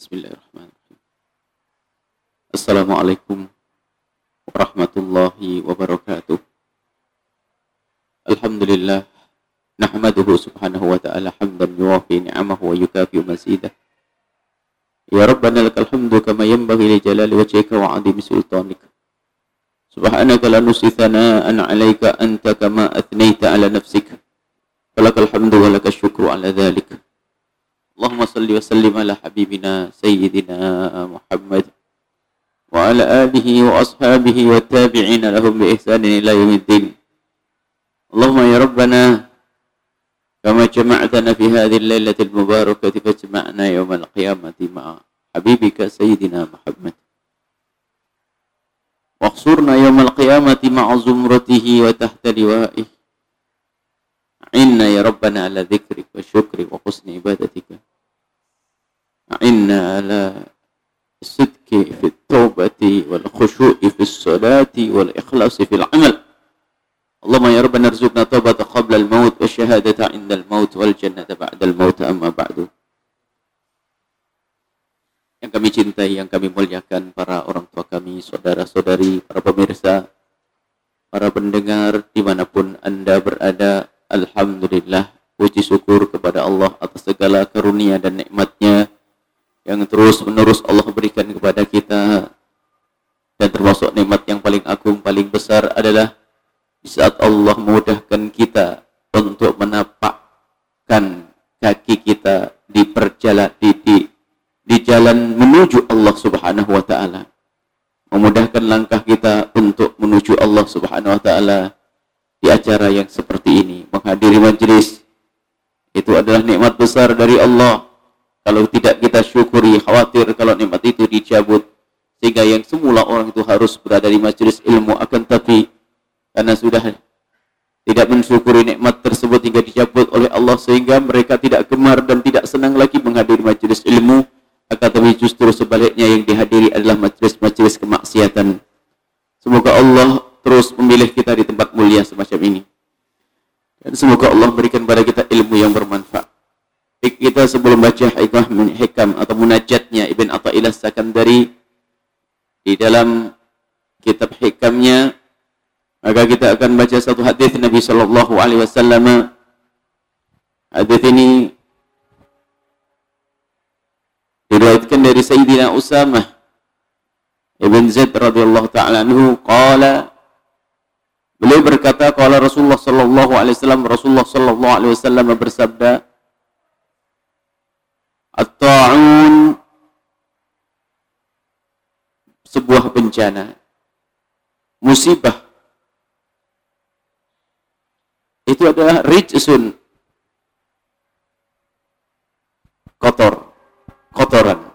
Bismillahirrahmanirrahim. Assalamualaikum warahmatullahi wabarakatuh. Alhamdulillah, nahmaduhu subhanahu wa ta'ala hamdan yuwafi ni'amahu wa yukafi mazidah. Ya Rabbana lakal hamdu kama yanbaghi li jalali wajhika wa 'azimi sultanik. Subhanaka la nuhsi thana'an 'alaika anta kama athnaita 'ala nafsik. Walakal hamdu wa lakal syukru 'ala dhalik. Allahumma salli wa sallim ala habibina sayyidina Muhammad wa ala alihi wa ashabihi wa tabi'ina lahum bi ihsanin ila yaumiddin. Allahumma ya Rabbana kama jama'tana fi hadhihi al-lailatil mubarakati fajma'na yawmal qiyamati ma'a habibika sayyidina Muhammad. Wahsurna yawmal qiyamati ma'a zumratihi wa tahta liwa'ihi. Inna ya Rabbana ala dzikrik wa syukri wa husni ibadatika. Inna ala sidqi fi taubati wal khushu'i fi salati wal ikhlasi fil amal. Allahumma ya Rabbana arzuqna taubata qabla al maut wa syahadata inda al maut wal jannata ba'da al maut amma ba'du. Yang kami cintai, yang kami muliakan, para orang tua kami, saudara-saudari, para pemirsa, para pendengar dimanapun Anda berada, alhamdulillah, puji syukur kepada Allah atas segala karunia dan nikmat-Nya yang terus-menerus Allah berikan kepada kita. Dan termasuk nikmat yang paling agung, paling besar adalah di saat Allah memudahkan kita untuk menapakkan kaki kita di jalan menuju Allah Subhanahu wa taala. Memudahkan langkah kita untuk menuju Allah Subhanahu wa taala di acara yang seperti ini, menghadiri majelis. Itu adalah nikmat besar dari Allah. Kalau tidak kita syukuri, khawatir kalau nikmat itu dicabut, sehingga yang semula orang itu harus berada di majelis ilmu, akan tapi karena sudah tidak mensyukuri nikmat tersebut hingga dicabut oleh Allah, sehingga mereka tidak gemar dan tidak senang lagi menghadiri majelis ilmu, akan tapi justru sebaliknya yang dihadiri adalah majelis-majelis kemaksiatan. Semoga Allah terus memilih kita di tempat mulia semacam ini. Dan semoga Allah berikan kepada kita ilmu yang bermanfaat. Kita sebelum baca hikam atau munajatnya Ibn Athaillah Sakandari di dalam kitab hikamnya, maka kita akan baca satu hadis Nabi sallallahu alaihi wasallam. Hadis ini diriwayatkan dari Sayyidina Usamah Ibn Zaid radhiyallahu ta'ala anhu, qala, beliau berkata, qala Rasulullah sallallahu alaihi wasallam, Rasulullah sallallahu alaihi wasallam bersabda, at-ta'un, sebuah bencana, musibah, itu adalah rijsun, kotoran,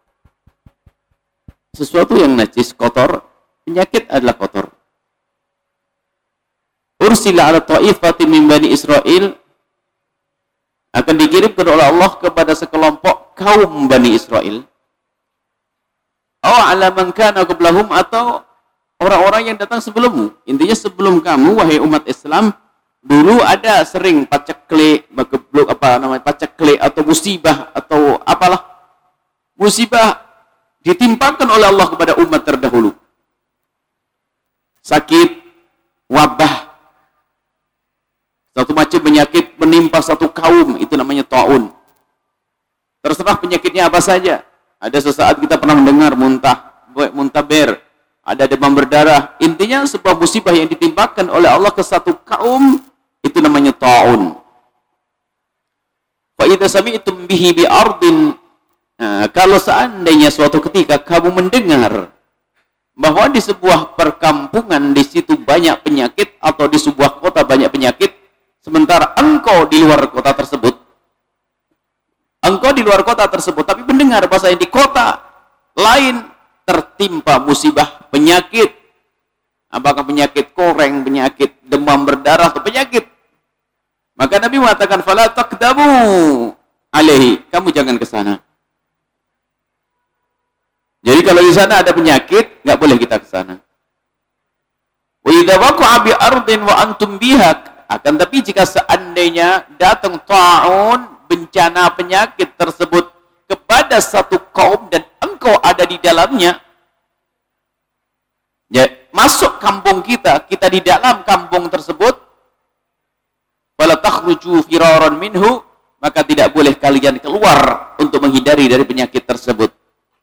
sesuatu yang najis, kotor. Penyakit adalah kotor. Ursila ala ta'ifati min bani Israel, akan dikirimkan oleh Allah kepada sekelompok kaum Bani Israel. Ala man kana qablahum, atau orang-orang yang datang sebelummu. Intinya sebelum kamu, wahai umat Islam, dulu ada sering paceklik atau musibah atau apalah. Musibah ditimpakan oleh Allah kepada umat terdahulu. Sakit, wabah, satu macam penyakit menimpa satu kaum, itu namanya ta'un. Terserah penyakitnya apa saja. Ada sesaat kita pernah mendengar muntaber, ada demam berdarah. Intinya sebuah musibah yang ditimpakan oleh Allah ke satu kaum, itu namanya ta'un. Fa idza sami'tum bihi bi ardin, kalau seandainya suatu ketika kamu mendengar bahwa di sebuah perkampungan di situ banyak penyakit, atau di sebuah kota banyak penyakit, sementara engkau di luar kota tersebut, tapi mendengar bahasanya di kota lain tertimpa musibah penyakit, apakah penyakit koreng, penyakit demam berdarah, atau penyakit, maka Nabi mengatakan, fala taqdamu alaihi, kamu jangan ke sana. Jadi kalau di sana ada penyakit, nggak boleh kita ke sana. Wa idza waqa'a bi ardin wa antum biha, akan tapi jika seandainya datang ta'un, bencana penyakit tersebut kepada ada satu kaum dan engkau ada di dalamnya, ya, masuk kampung kita di dalam kampung tersebut, wala takhruju firaran minhu, maka tidak boleh kalian keluar untuk menghindari dari penyakit tersebut.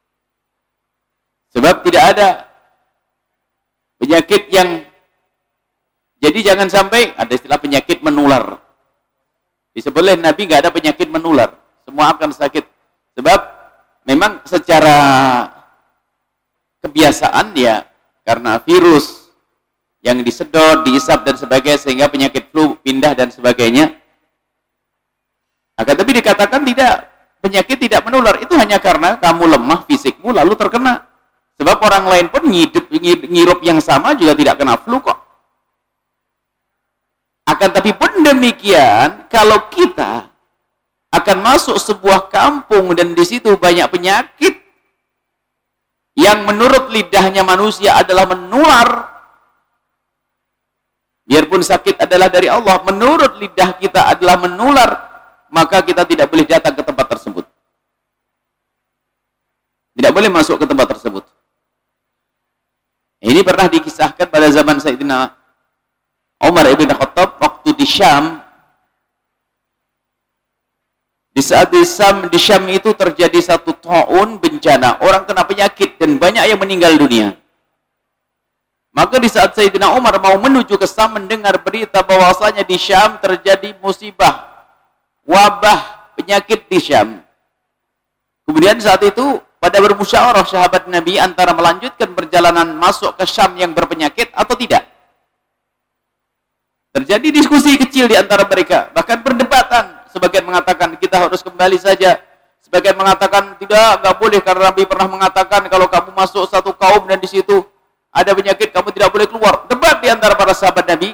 Sebab tidak ada penyakit yang, jadi jangan sampai ada istilah penyakit menular. Disebut oleh Nabi nggak ada penyakit menular, semua akan sakit. Sebab memang secara kebiasaan ya, karena virus yang disedot, diisap dan sebagainya, sehingga penyakit flu pindah dan sebagainya. Akan tapi dikatakan tidak, penyakit tidak menular, itu hanya karena kamu lemah fisikmu lalu terkena. Sebab orang lain pun ngirup yang sama juga tidak kena flu kok. Akan tapi pun demikian, kalau kita akan masuk sebuah kampung dan di situ banyak penyakit yang menurut lidahnya manusia adalah menular, biarpun sakit adalah dari Allah, menurut lidah kita adalah menular, maka kita tidak boleh datang ke tempat tersebut. Tidak boleh masuk ke tempat tersebut. Ini pernah dikisahkan pada zaman Sayyidina Umar ibn Khattab waktu di Syam. Di saat di Syam itu terjadi satu taun, bencana, orang kena penyakit dan banyak yang meninggal dunia. Maka di saat Sayyidina Umar mau menuju ke Syam mendengar berita bahwasanya di Syam terjadi musibah, wabah, penyakit di Syam. Kemudian saat itu pada bermusyawarah sahabat Nabi antara melanjutkan perjalanan masuk ke Syam yang berpenyakit atau tidak. Terjadi diskusi kecil di antara mereka, bahkan perdebatan. Sebagian mengatakan kita harus kembali saja. Sebagian mengatakan tidak, nggak boleh karena Nabi pernah mengatakan kalau kamu masuk satu kaum dan di situ ada penyakit, kamu tidak boleh keluar. Debat di antara para sahabat Nabi.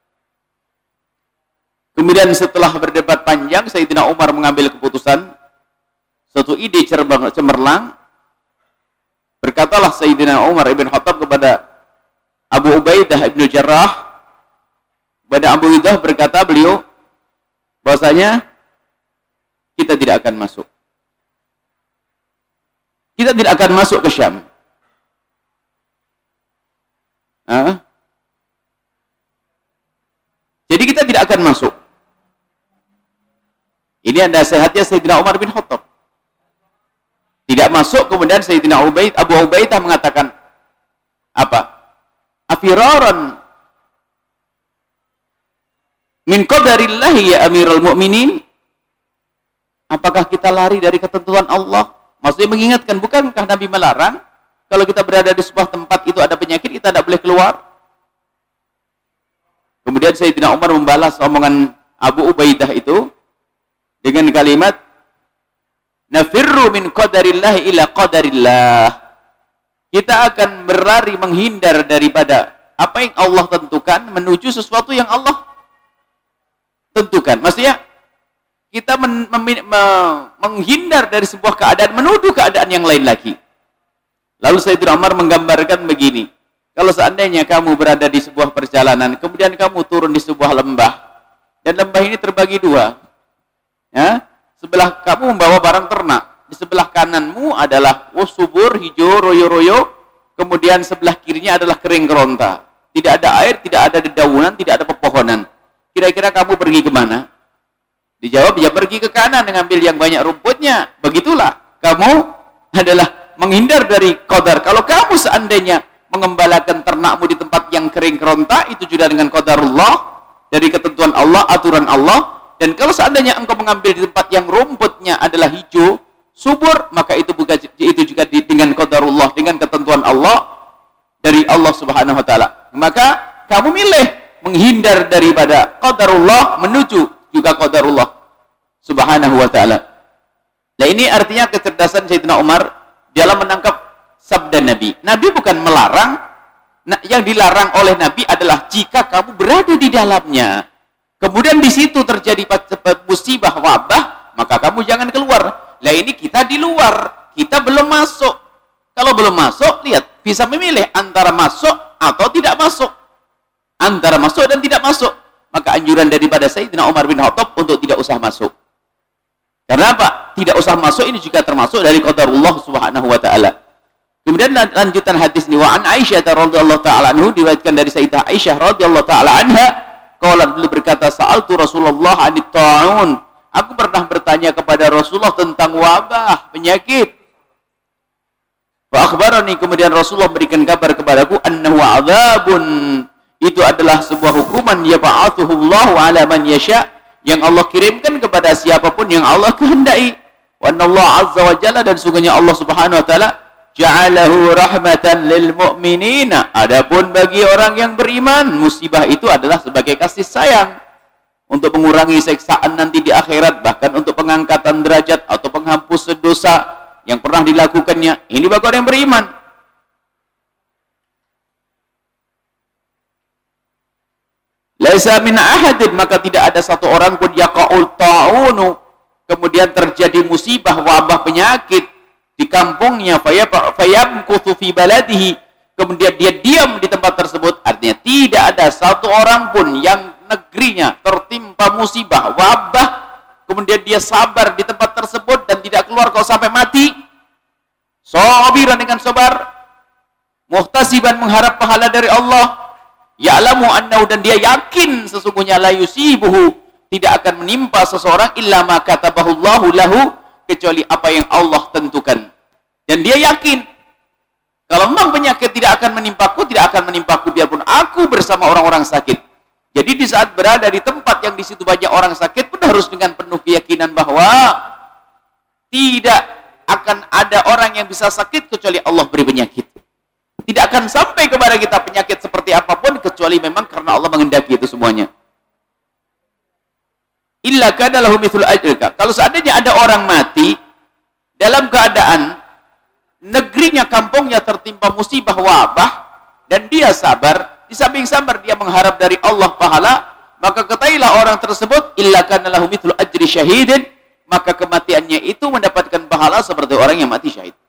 Kemudian setelah berdebat panjang, Sayyidina Umar mengambil keputusan, suatu ide cemerlang. Berkatalah Sayyidina Umar ibn Khattab kepada Abu Ubaidah ibn Jarrah. Kepada Abu Ubaidah berkata beliau, bahwasanya kita tidak akan masuk. Kita tidak akan masuk ke Syam. Jadi kita tidak akan masuk. Ini ada nasihatnya Sayyidina Umar bin Khattab. Tidak masuk, kemudian Sayyidina Abu Ubaidah mengatakan apa? Afiraran min qadarillahi ya Amirul Mukminin. Apakah kita lari dari ketentuan Allah? Maksudnya mengingatkan, bukankah Nabi melarang kalau kita berada di sebuah tempat itu ada penyakit, kita tidak boleh keluar? Kemudian Sayyidina Umar membalas omongan Abu Ubaidah itu dengan kalimat, nafirru min qadarillahi ila qadarillah. Kita akan berlari menghindar daripada apa yang Allah tentukan menuju sesuatu yang Allah tentukan. Maksudnya kita menghindar dari sebuah keadaan menuju keadaan yang lain lagi. Lalu Sayyidina Umar menggambarkan begini, kalau seandainya kamu berada di sebuah perjalanan, kemudian kamu turun di sebuah lembah, dan lembah ini terbagi dua, ya, sebelah kamu membawa barang ternak, di sebelah kananmu adalah subur, hijau, royo-royo, kemudian sebelah kirinya adalah kering keronta, tidak ada air, tidak ada dedaunan, tidak ada pepohonan. Kira-kira kamu pergi kemana? Dijawab, ya pergi ke kanan, mengambil yang banyak rumputnya. Begitulah, kamu adalah menghindar dari qadar. Kalau kamu seandainya mengembalakan ternakmu di tempat yang kering keronta, itu juga dengan qadarullah, dari ketentuan Allah, aturan Allah. Dan kalau seandainya engkau mengambil di tempat yang rumputnya adalah hijau, subur, maka itu juga dengan qadarullah, dengan ketentuan Allah, dari Allah Subhanahu wa Ta'ala. Maka kamu milih menghindar daripada qadarullah menuju juga qadarullah Subhanahu wa Ta'ala. Nah, ini artinya kecerdasan Sayyidina Umar dalam menangkap sabda Nabi. Nabi bukan melarang, yang dilarang oleh Nabi adalah jika kamu berada di dalamnya, kemudian di situ terjadi musibah, wabah, maka kamu jangan keluar. Lah ini kita di luar, kita belum masuk. Kalau belum masuk, lihat, bisa memilih antara masuk atau tidak masuk. Antara masuk dan tidak masuk. Maka anjuran daripada Sayyidina Umar bin Khattab untuk tidak usah masuk. Karena apa? Tidak usah masuk, ini juga termasuk dari qadarullah subhanahu wa ta'ala. Kemudian lanjutan hadis ini, wa an Aisyah radhiyallahu ta'ala anhu, diriwayatkan dari Sayyidah Aisyah radhiyallahu ta'ala anha, qalat, beliau berkata, sa'altu Rasulullah 'anit ta'un. Aku pernah bertanya kepada Rasulullah tentang wabah, penyakit. Fa akhbarani, kemudian Rasulullah berikan kabar kepadaku, annahu 'adzabun, itu adalah sebuah hukuman, yab'atsuhu Allahu 'ala man yasha', yang Allah kirimkan kepada siapapun yang Allah kehendaki. Wa anallahu azza wa jalla, dan sungguhnya Allah subhanahu wa ta'ala ja'alahu rahmatan lil mu'minina, adapun bagi orang yang beriman, musibah itu adalah sebagai kasih sayang untuk mengurangi siksaan nanti di akhirat, bahkan untuk pengangkatan derajat atau penghapus dosa yang pernah dilakukannya. Ini bagi orang yang beriman. Laisa min ahadin, maka tidak ada satu orang pun yaqa'ul ta'unu, kemudian terjadi musibah, wabah, penyakit di kampungnya, fayamkuthu fi baladihi, kemudian dia diam di tempat tersebut. Artinya tidak ada satu orang pun yang negerinya tertimpa musibah, wabah, kemudian dia sabar di tempat tersebut dan tidak keluar kalau sampai mati, sabiran, dengan sabar, muhtasiban, mengharap pahala dari Allah, ya'lamu annahu, dan dia yakin sesungguhnya la yusibuhu, tidak akan menimpa seseorang illa ma katabahu Allahu lahu, kecuali apa yang Allah tentukan. Dan dia yakin kalau memang penyakit tidak akan menimpaku, tidak akan menimpaku biarpun aku bersama orang-orang sakit. Jadi di saat berada di tempat yang di situ banyak orang sakit pun harus dengan penuh keyakinan bahwa tidak akan ada orang yang bisa sakit kecuali Allah beri penyakit. Tidak akan sampai kepada kita penyakit seperti apapun kecuali memang karena Allah menghendaki itu semuanya. Illa kana lahu mithlu ajrika. Kalau seandainya ada orang mati dalam keadaan negerinya, kampungnya tertimpa musibah, wabah, dan dia sabar, di samping sabar dia mengharap dari Allah pahala, maka ketahuilah orang tersebut illa kana lahu mithlu ajri syahidin, maka kematiannya itu mendapatkan pahala seperti orang yang mati syahid.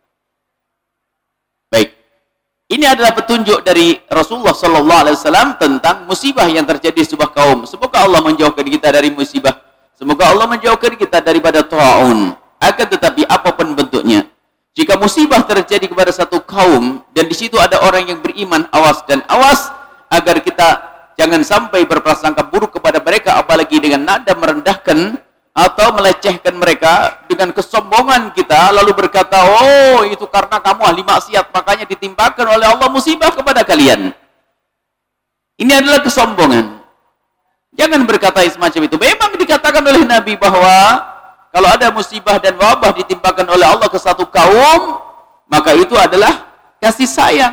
Baik. Ini adalah petunjuk dari Rasulullah sallallahu alaihi wasallam tentang musibah yang terjadi di sebuah kaum. Semoga Allah menjauhkan kita dari musibah. Semoga Allah menjauhkan kita daripada ta'un. Akan tetapi apapun bentuknya, jika musibah terjadi kepada satu kaum dan di situ ada orang yang beriman, awas dan awas agar kita jangan sampai berprasangka buruk kepada mereka, apalagi dengan nada merendahkan atau melecehkan mereka dengan kesombongan kita, lalu berkata, oh itu karena kamu ahli maksiat makanya ditimpakan oleh Allah musibah kepada kalian. Ini adalah kesombongan. Jangan berkata semacam itu. Memang dikatakan oleh Nabi bahwa kalau ada musibah dan wabah ditimpakan oleh Allah ke satu kaum, maka itu adalah kasih sayang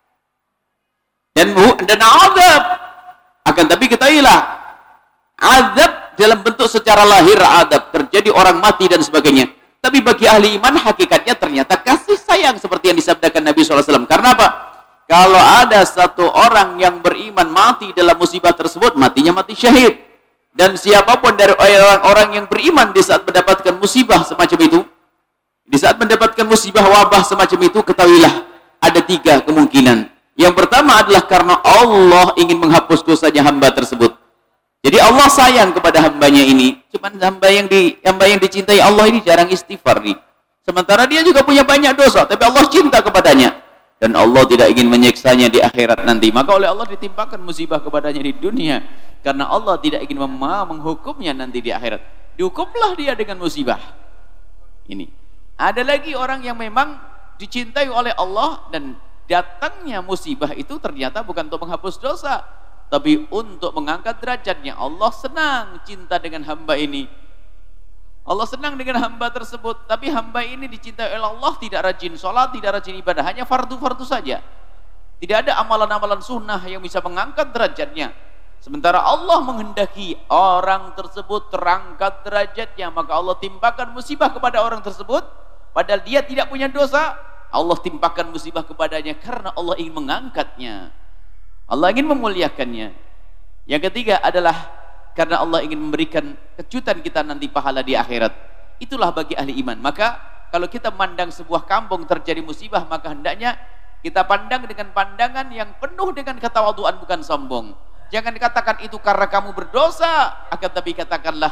dan azab. Akan tapi ketahuilah, azab dalam bentuk secara lahir, adab, terjadi orang mati dan sebagainya. Tapi bagi ahli iman hakikatnya ternyata kasih sayang seperti yang disabdakan Nabi SAW. Karena apa? Kalau ada satu orang yang beriman mati dalam musibah tersebut, matinya mati syahid. Dan siapapun dari orang-orang yang beriman di saat mendapatkan musibah semacam itu, di saat mendapatkan musibah wabah semacam itu, ketahuilah ada 3 kemungkinan. Yang pertama adalah karena Allah ingin menghapus dosanya hamba tersebut. Jadi Allah sayang kepada hambanya ini. Cuman hamba yang dicintai Allah ini jarang istighfar nih. Sementara dia juga punya banyak dosa, tapi Allah cinta kepadanya. Dan Allah tidak ingin menyiksanya di akhirat nanti. Maka oleh Allah ditimpakan musibah kepadanya di dunia. Karena Allah tidak ingin menghukumnya nanti di akhirat. Dihukumlah dia dengan musibah. Ini. Ada lagi orang yang memang dicintai oleh Allah dan datangnya musibah itu ternyata bukan untuk menghapus dosa, tapi untuk mengangkat derajatnya. Allah senang cinta dengan hamba ini. Allah senang dengan hamba tersebut, tapi hamba ini dicintai oleh Allah, tidak rajin sholat, tidak rajin ibadah, hanya fardu-fardu saja. Tidak ada amalan-amalan sunnah yang bisa mengangkat derajatnya. Sementara Allah menghendaki orang tersebut terangkat derajatnya, maka Allah timpakan musibah kepada orang tersebut, padahal dia tidak punya dosa. Allah timpakan musibah kepadanya karena Allah ingin mengangkatnya, Allah ingin memuliakannya. Yang ketiga adalah karena Allah ingin memberikan kejutan kita nanti pahala di akhirat. Itulah bagi ahli iman. Maka kalau kita memandang sebuah kampung terjadi musibah, maka hendaknya kita pandang dengan pandangan yang penuh dengan ketawaduan, bukan sombong. Jangan dikatakan itu karena kamu berdosa, akan tapi katakanlah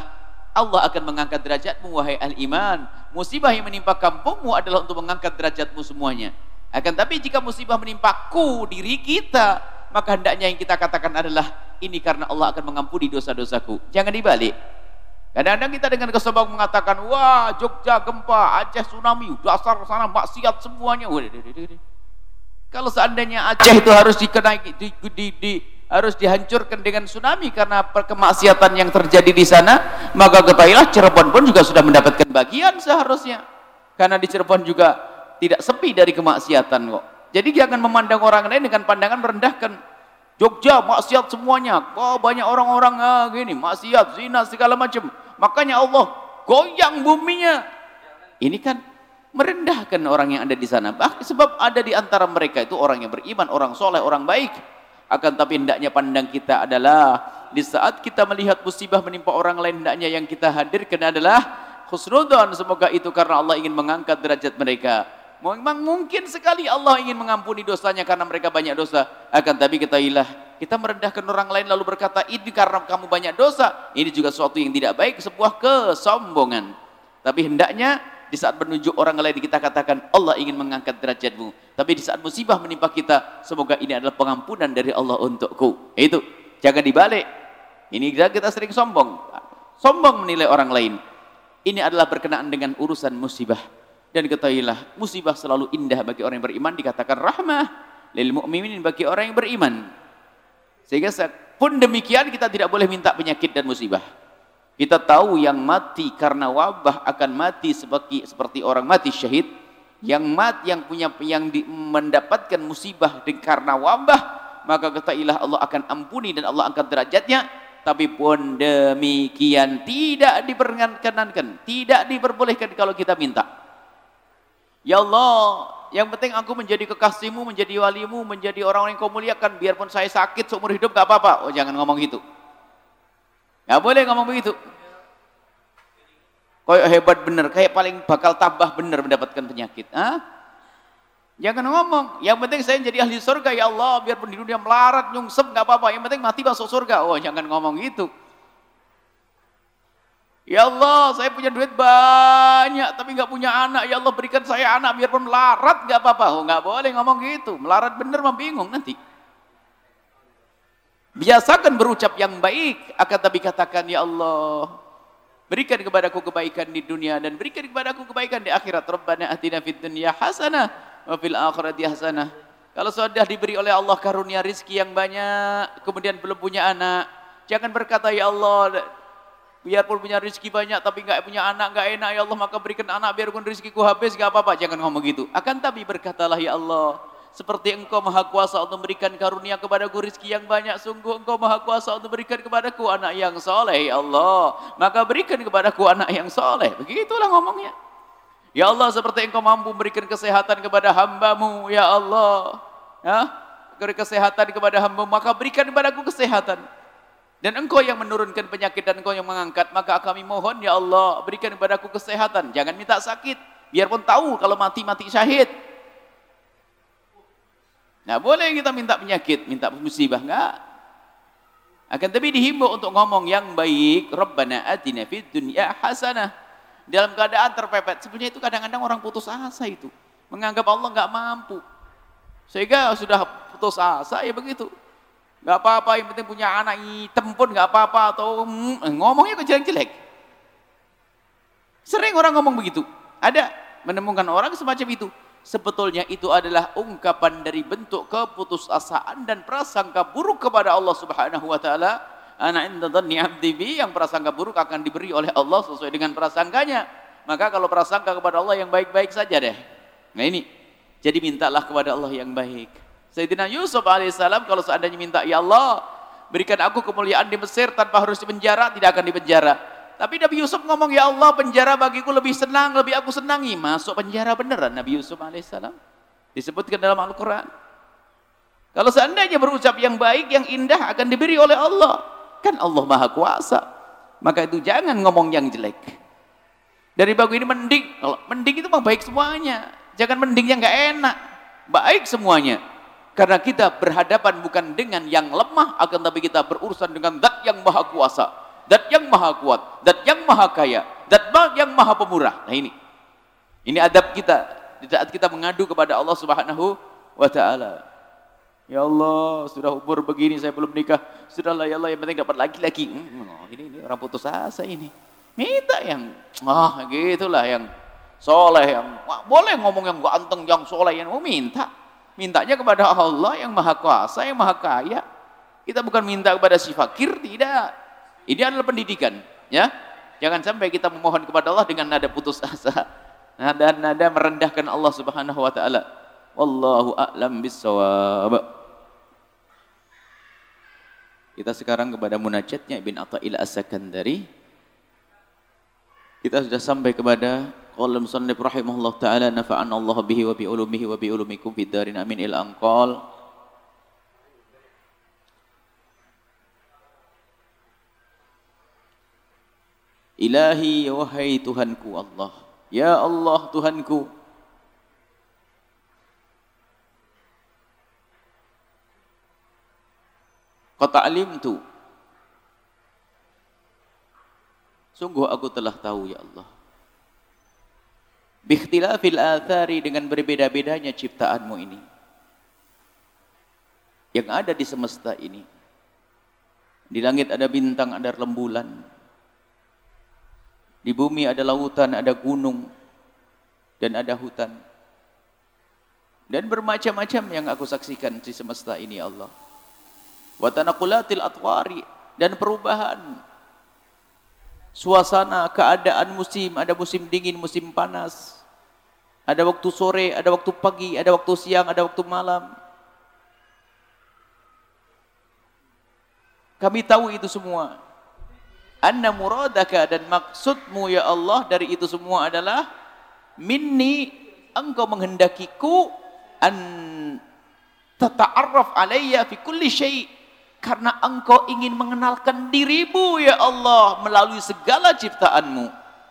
Allah akan mengangkat derajatmu wahai al-iman. Musibah yang menimpa kampungmu adalah untuk mengangkat derajatmu semuanya. Akan tapi jika musibah menimpaku diri kita, maka hendaknya yang kita katakan adalah ini karena Allah akan mengampuni dosa-dosaku. Jangan dibalik. Kadang-kadang kita dengan kesombongan mengatakan, wah Jogja gempa, Aceh tsunami, dasar sana maksiat semuanya. Kalau seandainya Aceh itu harus harus dihancurkan dengan tsunami karena kemaksiatan yang terjadi di sana, maka ketahuilah Cirebon pun juga sudah mendapatkan bagian seharusnya. Karena di Cirebon juga tidak sepi dari kemaksiatan kok. Jadi jangan memandang orang lain dengan pandangan merendahkan. Jogja maksiat semuanya, banyak orang-orang gini maksiat, zina segala macam. Makanya Allah goyang buminya. Ini kan merendahkan orang yang ada di sana. Sebab ada di antara mereka itu orang yang beriman, orang soleh, orang baik. Akan tapi hendaknya pandang kita adalah di saat kita melihat musibah menimpa orang lain, hendaknya yang kita hadirkan adalah husnudzon, semoga itu karena Allah ingin mengangkat derajat mereka. Memang mungkin sekali Allah ingin mengampuni dosanya karena mereka banyak dosa. Akan tapi ketahuilah, kita merendahkan orang lain lalu berkata ini karena kamu banyak dosa, ini juga sesuatu yang tidak baik, sebuah kesombongan. Tapi hendaknya di saat menunjuk orang lain kita katakan Allah ingin mengangkat derajatmu. Tapi di saat musibah menimpa kita, semoga ini adalah pengampunan dari Allah untukku. Itu jangan dibalik. Ini kita sering sombong menilai orang lain. Ini adalah berkenaan dengan urusan musibah. Dan ketahuilah, musibah selalu indah bagi orang yang beriman, dikatakan rahmah lil mu'minin, bagi orang yang beriman. Sehingga pun demikian kita tidak boleh minta penyakit dan musibah. Kita tahu yang mati karena wabah akan mati seperti orang mati syahid. Yang mendapatkan musibah karena wabah, maka ketahuilah Allah akan ampuni dan Allah angkat derajatnya. Tapi pun demikian tidak diperkenankan, tidak diperbolehkan kalau kita minta. Ya Allah, yang penting aku menjadi kekasihmu, menjadi walimu, menjadi orang-orang yang kau muliakan. Biarpun saya sakit seumur hidup gak apa-apa. Oh jangan ngomong gitu. Gak boleh ngomong begitu. Kayak hebat bener, kayak paling bakal tabah bener mendapatkan penyakit. Jangan ngomong. Yang penting saya jadi ahli surga ya Allah. Biarpun di dunia melarat, nyungsep gak apa-apa. Yang penting mati masuk surga. Oh jangan ngomong gitu. Ya Allah, saya punya duit banyak tapi nggak punya anak. Ya Allah, berikan saya anak biarpun melarat nggak apa-apa. Oh, nggak boleh ngomong gitu. Melarat bener mah bingung nanti. Biasakan berucap yang baik, akan tapi katakan ya Allah, berikan kepadaku kebaikan di dunia dan berikan kepadaku kebaikan di akhirat. Rabbana atina fid dunya hasanah wa fil akhirati hasanah. Kalau sudah diberi oleh Allah karunia rizki yang banyak, kemudian belum punya anak, jangan berkata ya Allah, biarpun punya rezeki banyak tapi enggak punya anak, enggak enak ya Allah, maka berikan anak biarpun rezekiku habis, enggak apa-apa. Jangan ngomong gitu. Akan tapi berkatalah ya Allah, seperti Engkau maha kuasa untuk memberikan karunia kepadaku rezeki yang banyak, sungguh Engkau maha kuasa untuk memberikan kepadaku anak yang soleh ya Allah, maka berikan kepadaku anak yang soleh. Begitulah ngomongnya. Ya Allah, seperti Engkau mampu memberikan kesehatan kepada hamba-Mu ya Allah, beri kesehatan kepada hamba, maka berikan kepadaku kesehatan. Dan Engkau yang menurunkan penyakit dan Engkau yang mengangkat, maka kami mohon ya Allah, berikan kepadaku kesehatan. Jangan minta sakit, biarpun tahu kalau mati syahid. Nah boleh kita minta penyakit, minta musibah, enggak. Akan tapi dihimbau untuk ngomong yang baik. Rabbana atina fid dunya hasanah. Dalam keadaan terpepet. Sebenarnya itu kadang-kadang orang putus asa itu, menganggap Allah enggak mampu, sehingga sudah putus asa ya begitu. Gak apa-apa, yang penting punya anak hitam pun gak apa-apa, atau ngomongnya kok jelek-jelek. Sering orang ngomong begitu. Ada menemukan orang semacam itu. Sebetulnya itu adalah ungkapan dari bentuk keputusasaan dan prasangka buruk kepada Allah Subhanahu wa taala. Ana inda dhanni 'abdi bi, yang prasangka buruk akan diberi oleh Allah sesuai dengan prasangkanya. Maka kalau prasangka kepada Allah yang baik-baik saja deh. Nah ini, jadi mintalah kepada Allah yang baik. Sayyidina Yusuf alaihissalam kalau seandainya minta, ya Allah, berikan aku kemuliaan di Mesir tanpa harus dipenjara, tidak akan dipenjara. Tapi Nabi Yusuf ngomong, ya Allah, penjara bagiku lebih senang, lebih aku senangi. Masuk penjara beneran Nabi Yusuf alaihissalam. Disebutkan dalam Al-Quran. Kalau seandainya berucap yang baik, yang indah akan diberi oleh Allah. Kan Allah Maha Kuasa. Maka itu jangan ngomong yang jelek. Dari bagu ini mending. Kalau mending itu mah baik semuanya. Jangan mending yang nggak enak. Baik semuanya. Karena kita berhadapan bukan dengan yang lemah, akan tapi kita berurusan dengan Zat yang Maha Kuasa. zat yang maha kuat, zat yang maha kaya, zat yang maha pemurah. Nah ini adab kita di saat kita mengadu kepada Allah Subhanahu wa taala. Ya Allah, sudah umur begini saya belum nikah. Sudahlah ya Allah, yang penting dapat laki-laki. Ini orang putus asa ini. Minta yang gitulah, yang soleh, yang boleh ngomong yang ganteng, yang soleh, yang mau mintanya kepada Allah yang maha kuasa, yang maha kaya. Kita bukan minta kepada si fakir, tidak. Ini adalah pendidikan, ya. Jangan sampai kita memohon kepada Allah dengan nada putus asa, nada merendahkan Allah Subhanahu wa taala. Wallahu a'lam bissawab. Kita sekarang kepada munajatnya Ibn Athaillah As-Sakandari. Kita sudah sampai kepada qaul musannif rahimahullah taala, nafa'ana Allah bihi wa bi ulumihi wa bi ulumikum fid darin amin il anqal. Ilahi, ya wahai Tuhanku Allah, ya Allah Tuhanku, qad alimtu, sungguh aku telah tahu ya Allah, biikhtilafil athari, dengan berbeda-bedanya ciptaanmu ini yang ada di semesta ini. Di langit ada bintang, ada rembulan. Di bumi ada lautan, ada gunung, dan ada hutan. Dan bermacam-macam yang aku saksikan di semesta ini Allah. Wa tanaqulatil atwari, dan perubahan suasana, keadaan musim, ada musim dingin, musim panas. Ada waktu sore, ada waktu pagi, ada waktu siang, ada waktu malam. Kami tahu itu semua. Anna muradaka, dan maksudmu ya Allah dari itu semua adalah minni, engkau menghendakiku, an tata'arraf alayya fi kulli syai', karena engkau ingin mengenalkan dirimu ya Allah melalui segala ciptaanmu.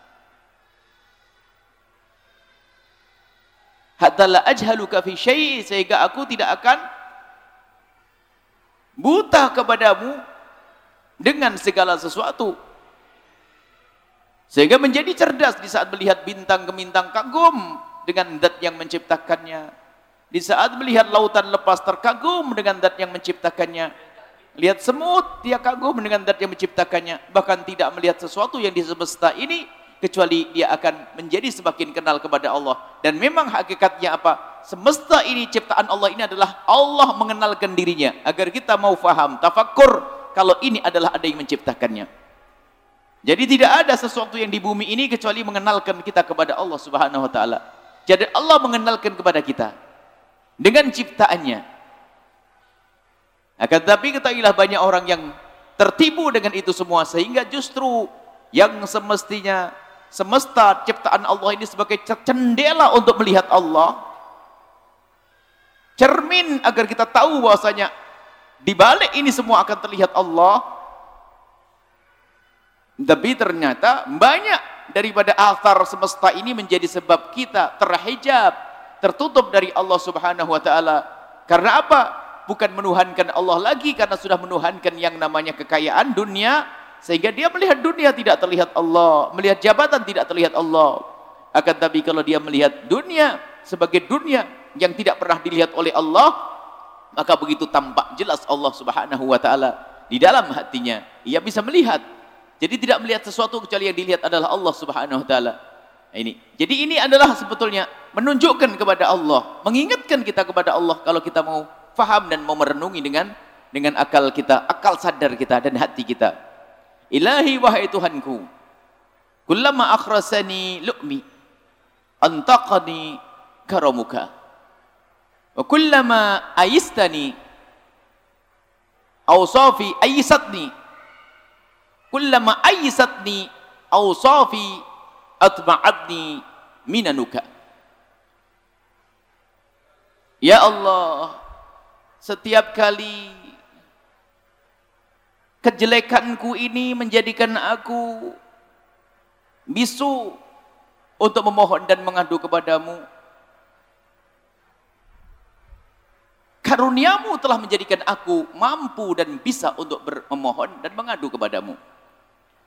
Hatta la ajhaluka fi syai', sehingga aku tidak akan buta kepadamu dengan segala sesuatu, sehingga menjadi cerdas di saat melihat bintang ke bintang, kagum dengan zat yang menciptakannya. Di saat melihat lautan lepas, terkagum dengan zat yang menciptakannya. Lihat semut, dia kagum dengan zat yang menciptakannya. Bahkan tidak melihat sesuatu yang di semesta ini kecuali dia akan menjadi semakin kenal kepada Allah. Dan memang hakikatnya apa? Semesta ini, ciptaan Allah ini adalah Allah mengenalkan dirinya agar kita mau faham, tafakkur, kalau ini adalah ada yang menciptakannya. Jadi tidak ada sesuatu yang di bumi ini kecuali mengenalkan kita kepada Allah Subhanahu wa taala. Jadi Allah mengenalkan kepada kita dengan ciptaannya. Akan tetapi ketahuilah banyak orang yang tertipu dengan itu semua, sehingga justru yang semestinya semesta ciptaan Allah ini sebagai jendela untuk melihat Allah, cermin agar kita tahu bahwasanya di balik ini semua akan terlihat Allah. Tapi ternyata banyak daripada athar semesta ini menjadi sebab kita terhijab, tertutup dari Allah Subhanahu wa taala. Karena apa? Bukan menuhankan Allah lagi, karena sudah menuhankan yang namanya kekayaan dunia, sehingga dia melihat dunia tidak terlihat Allah, melihat jabatan tidak terlihat Allah. Akan tapi kalau dia melihat dunia sebagai dunia yang tidak pernah dilihat oleh Allah, maka begitu tampak jelas Allah Subhanahu wa taala di dalam hatinya. Ia bisa melihat. Jadi tidak melihat sesuatu kecuali yang dilihat adalah Allah Subhanahu wa taala. Ini. Jadi ini adalah sebetulnya menunjukkan kepada Allah, mengingatkan kita kepada Allah kalau kita mau faham dan mau merenungi dengan akal kita, akal sadar kita dan hati kita. Ilahi, wahai Tuhanku, kullama akhrasani lu'mi antaqani karamuka. Wa kullama ayistani awsafi ayisatni, kullama ayisatni awsafi atma'adni minanuka. Ya Allah, setiap kali kejelekanku ini menjadikan aku bisu untuk memohon dan mengadu kepadamu, karuniamu telah menjadikan aku mampu dan bisa untuk memohon dan mengadu kepadamu.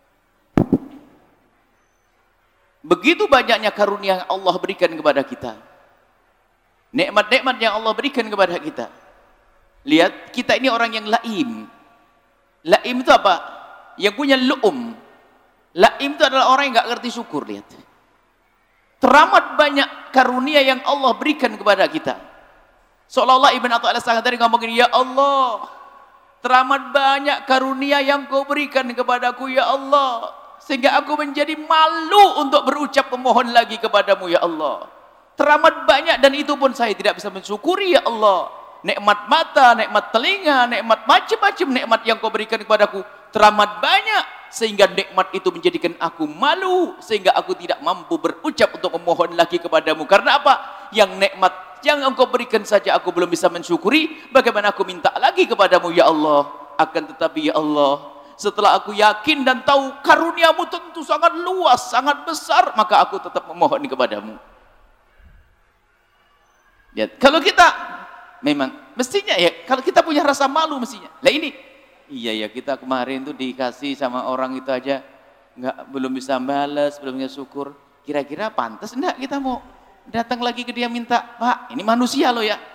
Begitu banyaknya karunia yang Allah berikan kepada kita. Nikmat-nikmat yang Allah berikan kepada kita. Lihat, kita ini orang yang laim. Laim itu apa? Yang punya lu'um. Laim itu adalah orang yang enggak ngerti syukur, lihat. Teramat banyak karunia yang Allah berikan kepada kita. Seolah-olah Ibn Athaillah As-Sakandari ngomong gini, ya Allah, teramat banyak karunia yang kau berikan kepadaku, ya Allah, sehingga aku menjadi malu untuk berucap memohon lagi kepadamu, ya Allah. Teramat banyak, dan itu pun saya tidak bisa mensyukuri, ya Allah. Nikmat mata, nikmat telinga, nikmat macam-macam nikmat yang kau berikan kepadaku teramat banyak, sehingga nikmat itu menjadikan aku malu, sehingga aku tidak mampu berucap untuk memohon lagi kepadamu. Karena apa? Yang nikmat yang engkau berikan saja aku belum bisa mensyukuri, bagaimana aku minta lagi kepadamu, ya Allah. Akan tetapi, ya Allah, setelah aku yakin dan tahu karuniamu tentu sangat luas, sangat besar, maka aku tetap memohon kepadamu. Ya, kalau kita memang mestinya ya, kalau kita punya rasa malu mestinya. Lah ini, iya ya, kita kemarin tuh dikasih sama orang itu aja belum bisa balas, belum bisa syukur. Kira-kira pantas enggak kita mau datang lagi ke dia minta, Pak, ini manusia loh ya.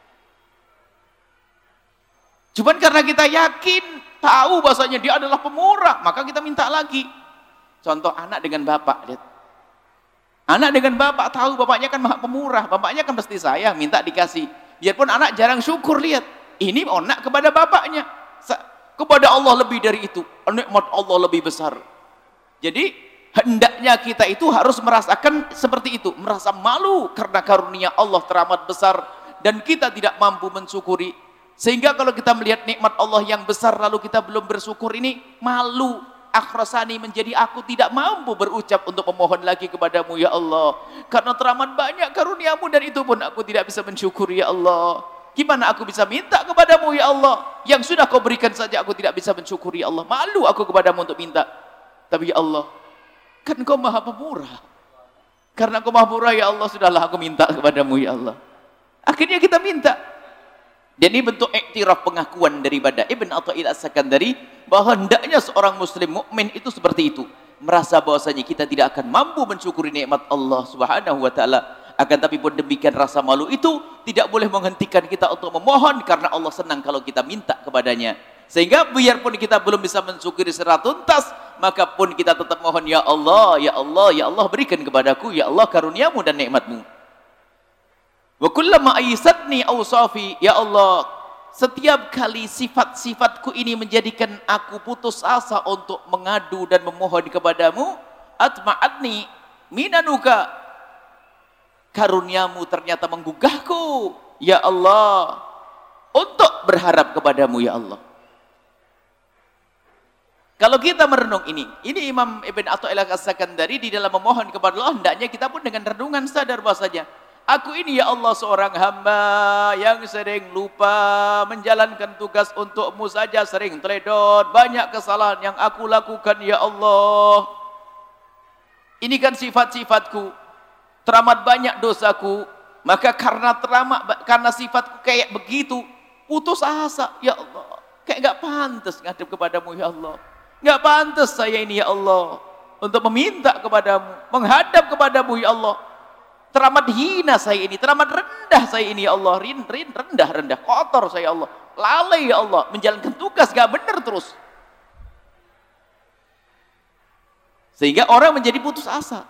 Cuman karena kita yakin, tahu bahasanya dia adalah pemurah, maka kita minta lagi. Contoh anak dengan bapak, lihat. Anak dengan bapak tahu bapaknya kan maha pemurah, bapaknya kan pasti sayang, minta dikasih. Biarpun anak jarang syukur, lihat. Ini onak kepada bapaknya. Kepada Allah lebih dari itu. Nikmat Allah lebih besar. Jadi hendaknya kita itu harus merasakan seperti itu, merasa malu karena karunia Allah teramat besar dan kita tidak mampu mensyukuri. Sehingga kalau kita melihat nikmat Allah yang besar lalu kita belum bersyukur, ini malu. Akhrasani, menjadi aku tidak mampu berucap untuk memohon lagi kepadamu, ya Allah, karena teramat banyak karuniamu dan itu pun aku tidak bisa mensyukuri, ya Allah. Gimana aku bisa minta kepadamu, ya Allah, yang sudah kau berikan saja aku tidak bisa mensyukuri, ya Allah. Malu aku kepadamu untuk minta. Tapi ya Allah, kan kau maha pemurah. Karena kau maha pemurah, ya Allah, sudahlah aku minta kepadamu, ya Allah. Akhirnya kita minta. Dan ini bentuk iktiraf, pengakuan daripada Ibn Athaillah As-Sakandari bahwa hendaknya seorang muslim mukmin itu seperti itu, merasa bahwasanya kita tidak akan mampu mensyukuri nikmat Allah Subhanahu wa taala. Akan tapi pun demikian rasa malu itu tidak boleh menghentikan kita untuk memohon, karena Allah senang kalau kita minta kepadanya. Sehingga biarpun kita belum bisa mensyukuri secara tuntas, maka pun kita tetap mohon, ya Allah, ya Allah, ya Allah, berikan kepadaku, ya Allah, karuniamu dan nikmatmu. Wa kullama aysatni awsafi, ya Allah, setiap kali sifat-sifatku ini menjadikan aku putus asa untuk mengadu dan memohon kepadamu, atma'atni minanuka, karuniamu ternyata menggugahku, ya Allah, untuk berharap kepadamu, ya Allah. Kalau kita merenung ini Imam Ibn Athaillah As-Sakandari di dalam memohon kepada Allah, hendaknya kita pun dengan renungan sadar bahwasanya aku ini, ya Allah, seorang hamba yang sering lupa menjalankan tugas untukmu saja, sering teledor, banyak kesalahan yang aku lakukan, ya Allah. Ini kan sifat-sifatku, teramat banyak dosaku, maka karena sifatku kayak begitu, putus asa, ya Allah. Kayak gak pantas ngadep kepadamu, ya Allah. Gak pantas saya ini, ya Allah, untuk meminta kepadamu, menghadap kepadamu, ya Allah. Teramat hina saya ini, teramat rendah saya ini, ya Allah. Rendah, kotor saya, ya Allah. Lalai, ya Allah, menjalankan tugas gak benar terus. Sehingga orang menjadi putus asa.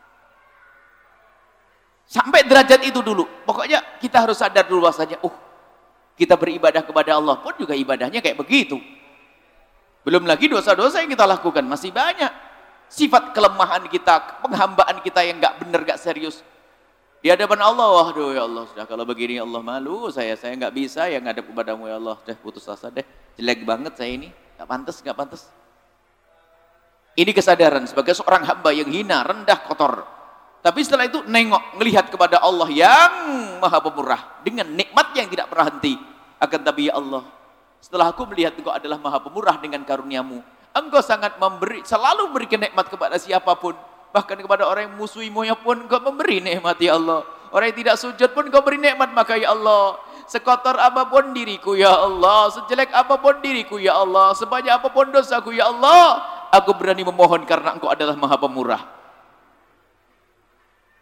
Sampai derajat itu dulu. Pokoknya kita harus sadar dulu bahwasanya, kita beribadah kepada Allah pun juga ibadahnya kayak begitu. Belum lagi dosa-dosa yang kita lakukan masih banyak. Sifat kelemahan kita, penghambaan kita yang gak benar, gak serius. Di hadapan Allah, waduh, ya Allah, sudah kalau begini Allah malu, saya nggak bisa yang ngadep kepadamu, ya Allah, deh putus asa deh, jelek banget saya ini, nggak pantas. Ini kesadaran sebagai seorang hamba yang hina, rendah, kotor. Tapi setelah itu nengok, ngelihat kepada Allah yang maha pemurah dengan nikmat yang tidak pernah henti. Akan tapi, ya Allah, setelah aku melihat Engkau adalah maha pemurah dengan karuniamu, Engkau sangat memberi, selalu memberikan nikmat kepada siapapun. Bahkan kepada orang yang musuhimu pun Engkau memberi nikmat, ya Allah. Orang yang tidak sujud pun Engkau beri nikmat, maka ya Allah, sekotor apapun diriku, ya Allah, sejelek apapun diriku, ya Allah, sebanyak apapun dosaku, ya Allah, aku berani memohon karena Engkau adalah maha pemurah.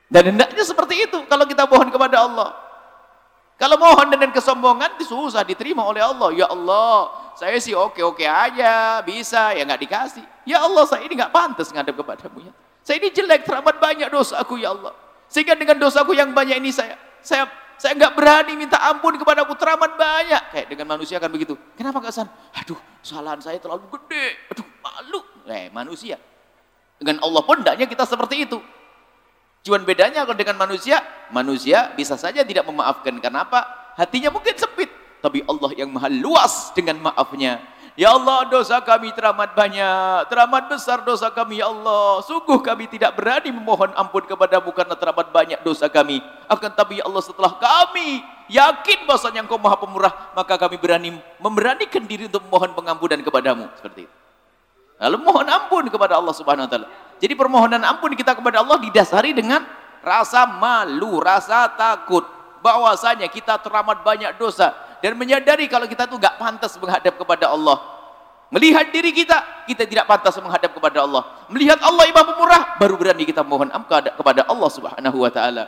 Dan hendaknya seperti itu kalau kita mohon kepada Allah. Kalau mohon dengan kesombongan susah diterima oleh Allah. Ya Allah, saya sih oke-oke aja, bisa, ya nggak dikasih. Ya Allah, saya ini nggak pantas ngadep kepadamu ya. Saya ini jelek, teramat banyak dosaku ya Allah. Sehingga dengan dosaku yang banyak ini saya nggak berani minta ampun kepadamu, teramat banyak. Kayak dengan manusia kan begitu. Kenapa nggak san? Aduh, kesalahan saya terlalu gede. Aduh, malu. Manusia. Dengan Allah pun hendaknya kita seperti itu. Cuman bedanya kalau dengan manusia bisa saja tidak memaafkan. Kenapa? Hatinya mungkin sempit. Tapi Allah yang maha luas dengan maafnya. Ya Allah, dosa kami teramat banyak, teramat besar dosa kami ya Allah. Sungguh kami tidak berani memohon ampun kepadamu karena teramat banyak dosa kami. Akan tapi ya Allah, setelah kami yakin bahwasanya Engkau maha pemurah, maka kami memberanikan diri untuk memohon pengampunan kepadamu. Seperti itu. Lalu mohon ampun kepada Allah Subhanahu wa taala. Jadi permohonan ampun kita kepada Allah didasari dengan rasa malu, rasa takut bahwasanya kita teramat banyak dosa dan menyadari kalau kita tuh enggak pantas menghadap kepada Allah. Melihat diri kita tidak pantas menghadap kepada Allah. Melihat Allah yang Maha Pemurah, baru berani kita mohon ampun kepada Allah Subhanahu wa taala.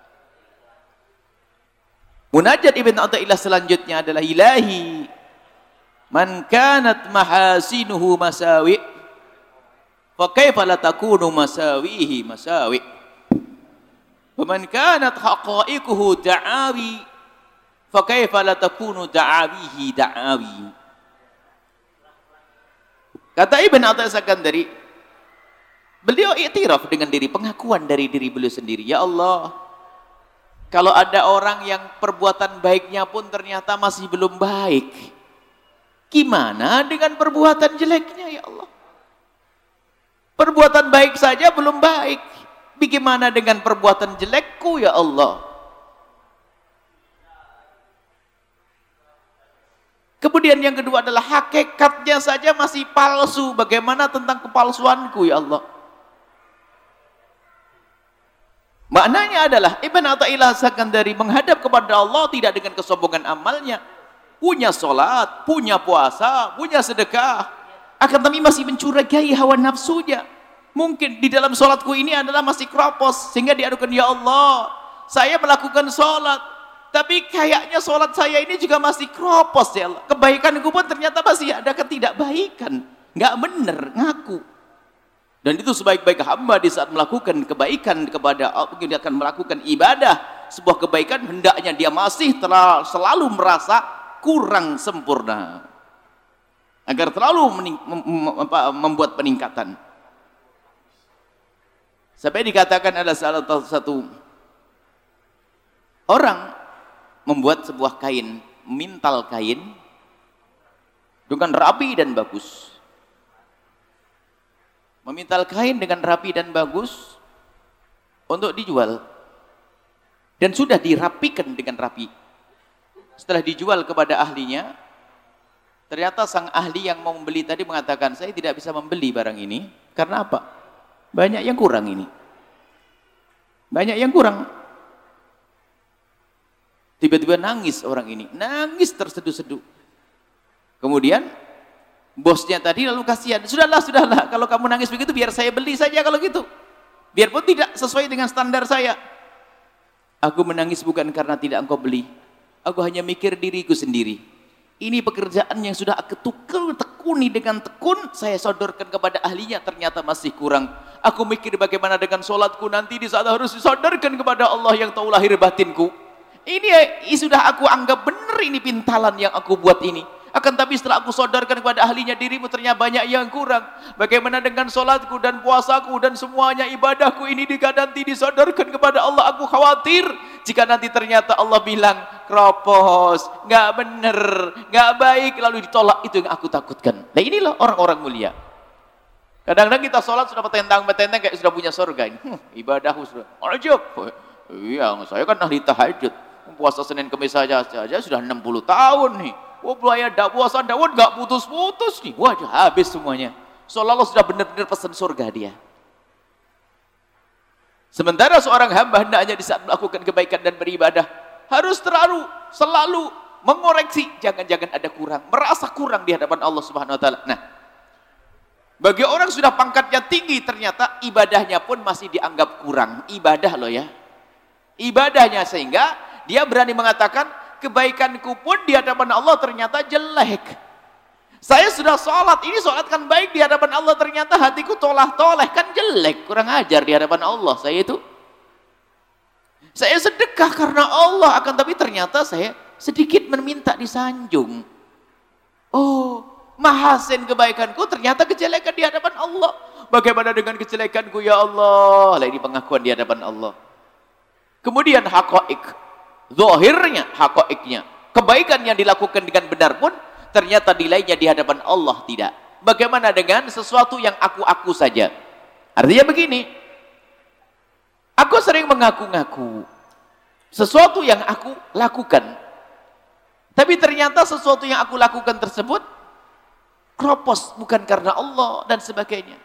Munajat Ibn Athaillah selanjutnya adalah ilahi man kanat mahasinuhu masawi fa kaifa la takunu masawihi masawi wa man kanat haqa'iquhu da'awi fa kaifa la takunu da'awihi da'awi. Kata Ibn Athaillah Sakandari, beliau iktiraf dengan diri, pengakuan dari diri beliau sendiri. Ya Allah, kalau ada orang yang perbuatan baiknya pun ternyata masih belum baik, gimana dengan perbuatan jeleknya ya Allah? Perbuatan baik saja belum baik, bagaimana dengan perbuatan jelekku ya Allah? Kemudian yang kedua adalah hakikatnya saja masih palsu, bagaimana tentang kepalsuanku ya Allah? Maknanya adalah Ibn Athaillah Sakandari menghadap kepada Allah tidak dengan kesombongan amalnya, punya sholat, punya puasa, punya sedekah, akan tapi masih mencurigai hawa nafsunya. Mungkin di dalam sholatku ini adalah masih kropos, sehingga diadukan, ya Allah, saya melakukan sholat, tapi kayaknya sholat saya ini juga masih kropos ya Allah. Kebaikanku pun ternyata masih ada ketidakbaikan, nggak benar, ngaku. Dan itu sebaik-baik hamba di saat melakukan kebaikan kepada Allah, dia akan melakukan ibadah, sebuah kebaikan, hendaknya dia masih selalu merasa kurang sempurna, agar terlalu membuat peningkatan. Sampai dikatakan ada salah satu orang membuat sebuah kain, mintal kain dengan rapi dan bagus. Memintal kain dengan rapi dan bagus untuk dijual, dan sudah dirapikan dengan rapi. Setelah dijual kepada ahlinya, ternyata sang ahli yang mau membeli tadi mengatakan, saya tidak bisa membeli barang ini karena apa? Banyak yang kurang ini, banyak yang kurang. Tiba-tiba nangis orang ini, nangis terseduh-seduh. Kemudian bosnya tadi lalu kasihan, sudahlah, kalau kamu nangis begitu biar saya beli saja kalau gitu, biarpun tidak sesuai dengan standar saya. Aku menangis bukan karena tidak engkau beli, aku hanya mikir diriku sendiri. Ini pekerjaan yang sudah aku tekuni dengan tekun, saya sodorkan kepada ahlinya, ternyata masih kurang. Aku mikir bagaimana dengan sholatku nanti di saat harus disodorkan kepada Allah yang tahu lahir batinku. Ini sudah aku anggap benar, ini pintalan yang aku buat ini. Akan tapi setelah aku sodorkan kepada ahlinya, dirimu ternyata banyak yang kurang. Bagaimana dengan sholatku dan puasaku dan semuanya ibadahku ini nanti disodorkan kepada Allah. Aku khawatir jika nanti ternyata Allah bilang kropos, nggak bener, nggak baik, lalu ditolak. Itu yang aku takutkan. Nah inilah orang-orang mulia. Kadang-kadang kita sholat sudah petentang-petentang kayak sudah punya surga ini. Ibadahku sudah ajab. Iya, saya kan ahli tahajud. Puasa Senin Kamis saja sudah 60 tahun nih. Puasa Daud gak putus-putus nih. Wah, habis semuanya. Seolah-olah sudah benar-benar pesan surga dia. Sementara seorang hamba hendaknya di saat melakukan kebaikan dan beribadah harus selalu mengoreksi, jangan-jangan ada kurang, merasa kurang di hadapan Allah Subhanahu wa taala. Nah, Bagi orang sudah pangkatnya tinggi, ternyata ibadahnya pun masih dianggap kurang. Ibadah loh ya. Ibadahnya, sehingga dia berani mengatakan, kebaikanku pun di hadapan Allah ternyata jelek. Saya sudah sholat, ini sholat kan baik di hadapan Allah, ternyata hatiku tolah-toleh, kan jelek, kurang ajar di hadapan Allah. Saya sedekah karena Allah, akan tapi ternyata saya sedikit meminta disanjung. Oh, mahasin kebaikanku, ternyata kejelekan di hadapan Allah. Bagaimana dengan kejelekanku ya Allah? Ini pengakuan di hadapan Allah. Kemudian haqa'iq, zahirnya, haqa'iqnya, kebaikan yang dilakukan dengan benar pun ternyata nilainya di hadapan Allah tidak. Bagaimana dengan sesuatu yang aku-aku saja? Artinya begini, aku sering mengaku-ngaku sesuatu yang aku lakukan, tapi ternyata sesuatu yang aku lakukan tersebut kropos, bukan karena Allah dan sebagainya.